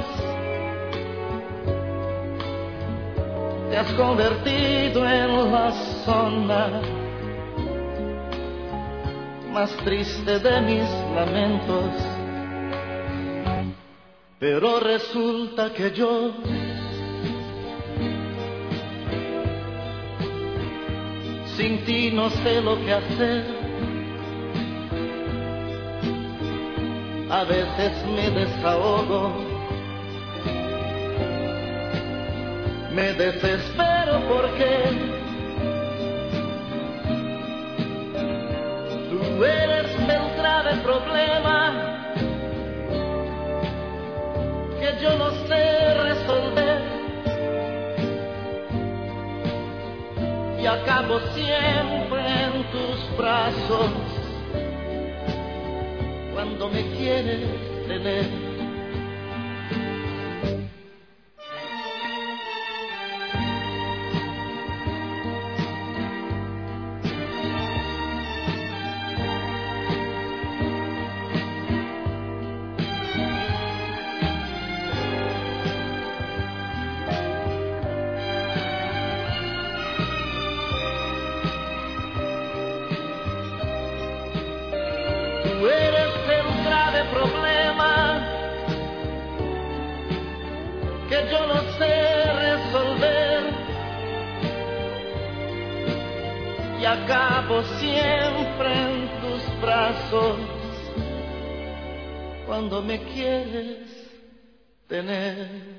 Te has convertido en la zona más triste de mis lamentos. Pero resulta que yo sin ti no sé lo que hacer. A veces me desahogo, me desespero porque tú eres el grave problema que yo no sé resolver y acabo siempre en tus brazos cuando me quieres tener. Tú eres el grave problema que yo no sé resolver y acabo siempre en tus brazos cuando me quieres tener.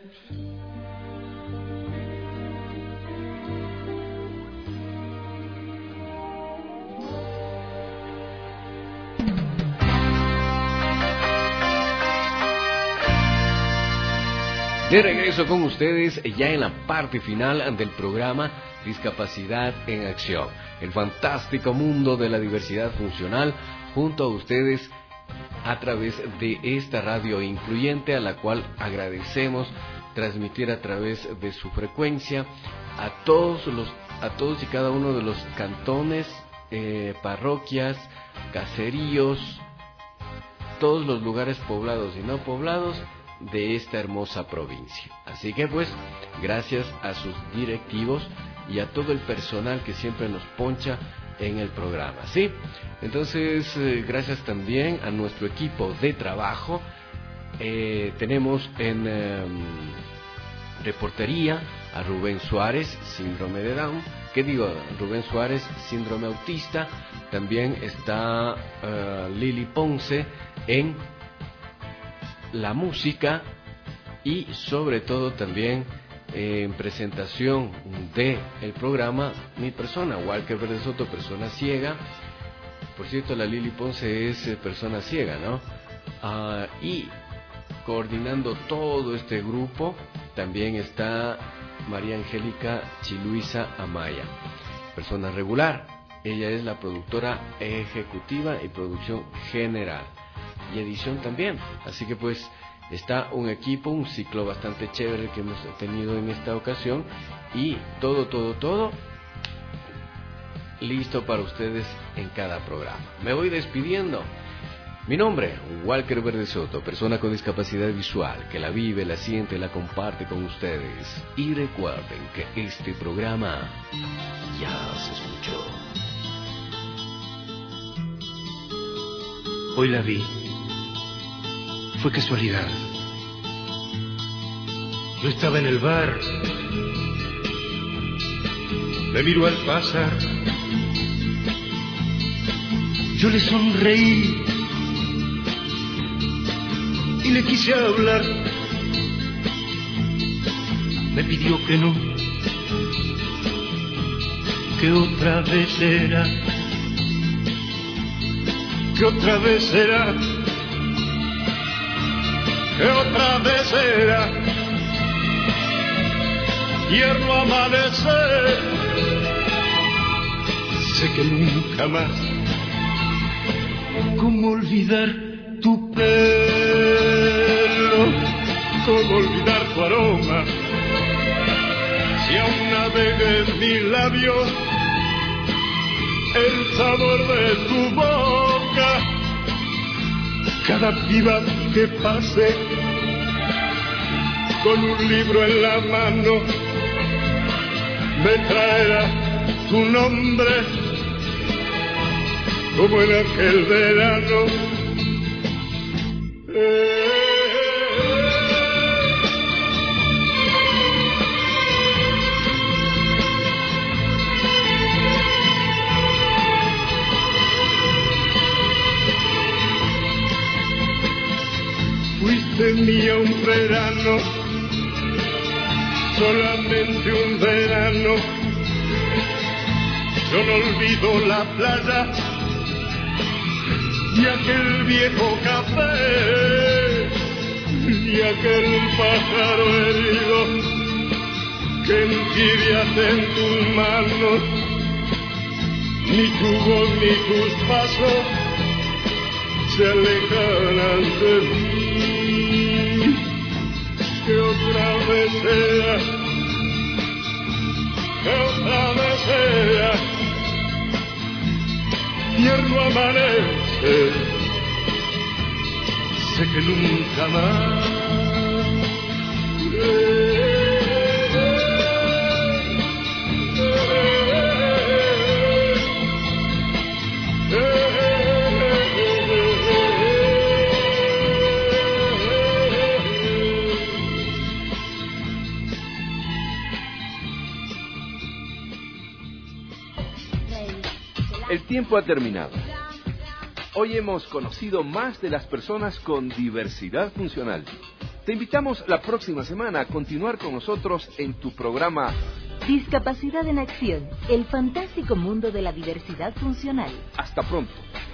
De regreso con ustedes ya en la parte final del programa Discapacidad en Acción, el fantástico mundo de la diversidad funcional, junto a ustedes a través de esta radio incluyente, a la cual agradecemos transmitir a través de su frecuencia a todos y cada uno de los cantones, parroquias, caseríos, todos los lugares poblados y no poblados de esta hermosa provincia. Así que pues, gracias a sus directivos y a todo el personal que siempre nos poncha en el programa, ¿sí? Entonces, gracias también a nuestro equipo de trabajo. Tenemos en reportería a Rubén Suárez, síndrome de Down. ¿Qué digo? Rubén Suárez, síndrome autista. También está Lili Ponce en la música y sobre todo también en presentación de el programa mi persona, Walker Verde Soto, persona ciega. Por cierto, la Lili Ponce es persona ciega, ¿no? Y coordinando todo este grupo también está María Angélica Chiluisa Amaya, persona regular. Ella es la productora ejecutiva y producción general y edición también. Así que pues está un equipo, un ciclo bastante chévere que hemos tenido en esta ocasión y todo listo para ustedes en cada programa. Me voy despidiendo. Mi nombre, Walker Verde Soto, persona con discapacidad visual, que la vive, la siente, la comparte con ustedes. Y recuerden que este programa ya se escuchó. Hoy la vi. Fue casualidad. Yo estaba en el bar. Me miró al pasar. Yo le sonreí y le quise hablar. Me pidió que no, que otra vez será, que otra vez será, que otra vez será. Tierno amanecer, sé que nunca más. ¿Cómo olvidar tu pelo? ¿Cómo olvidar tu aroma? Si aún navega en mis labios el sabor de tu boca. Cada piba que pase con un libro en la mano me traerá tu nombre, como en aquel verano. Fuiste mía un verano, solamente un verano. Yo no olvido la playa y aquel viejo café y aquel pájaro herido que entibias en tus manos. Ni tu voz ni tus pasos se alejarán de mí. Que otra vez sea, que otra vez sea tierno amanecer, sé que nunca más. El tiempo ha terminado. Hoy hemos conocido más de las personas con diversidad funcional. Te invitamos la próxima semana a continuar con nosotros en tu programa Discapacidad en Acción, el fantástico mundo de la diversidad funcional. Hasta pronto.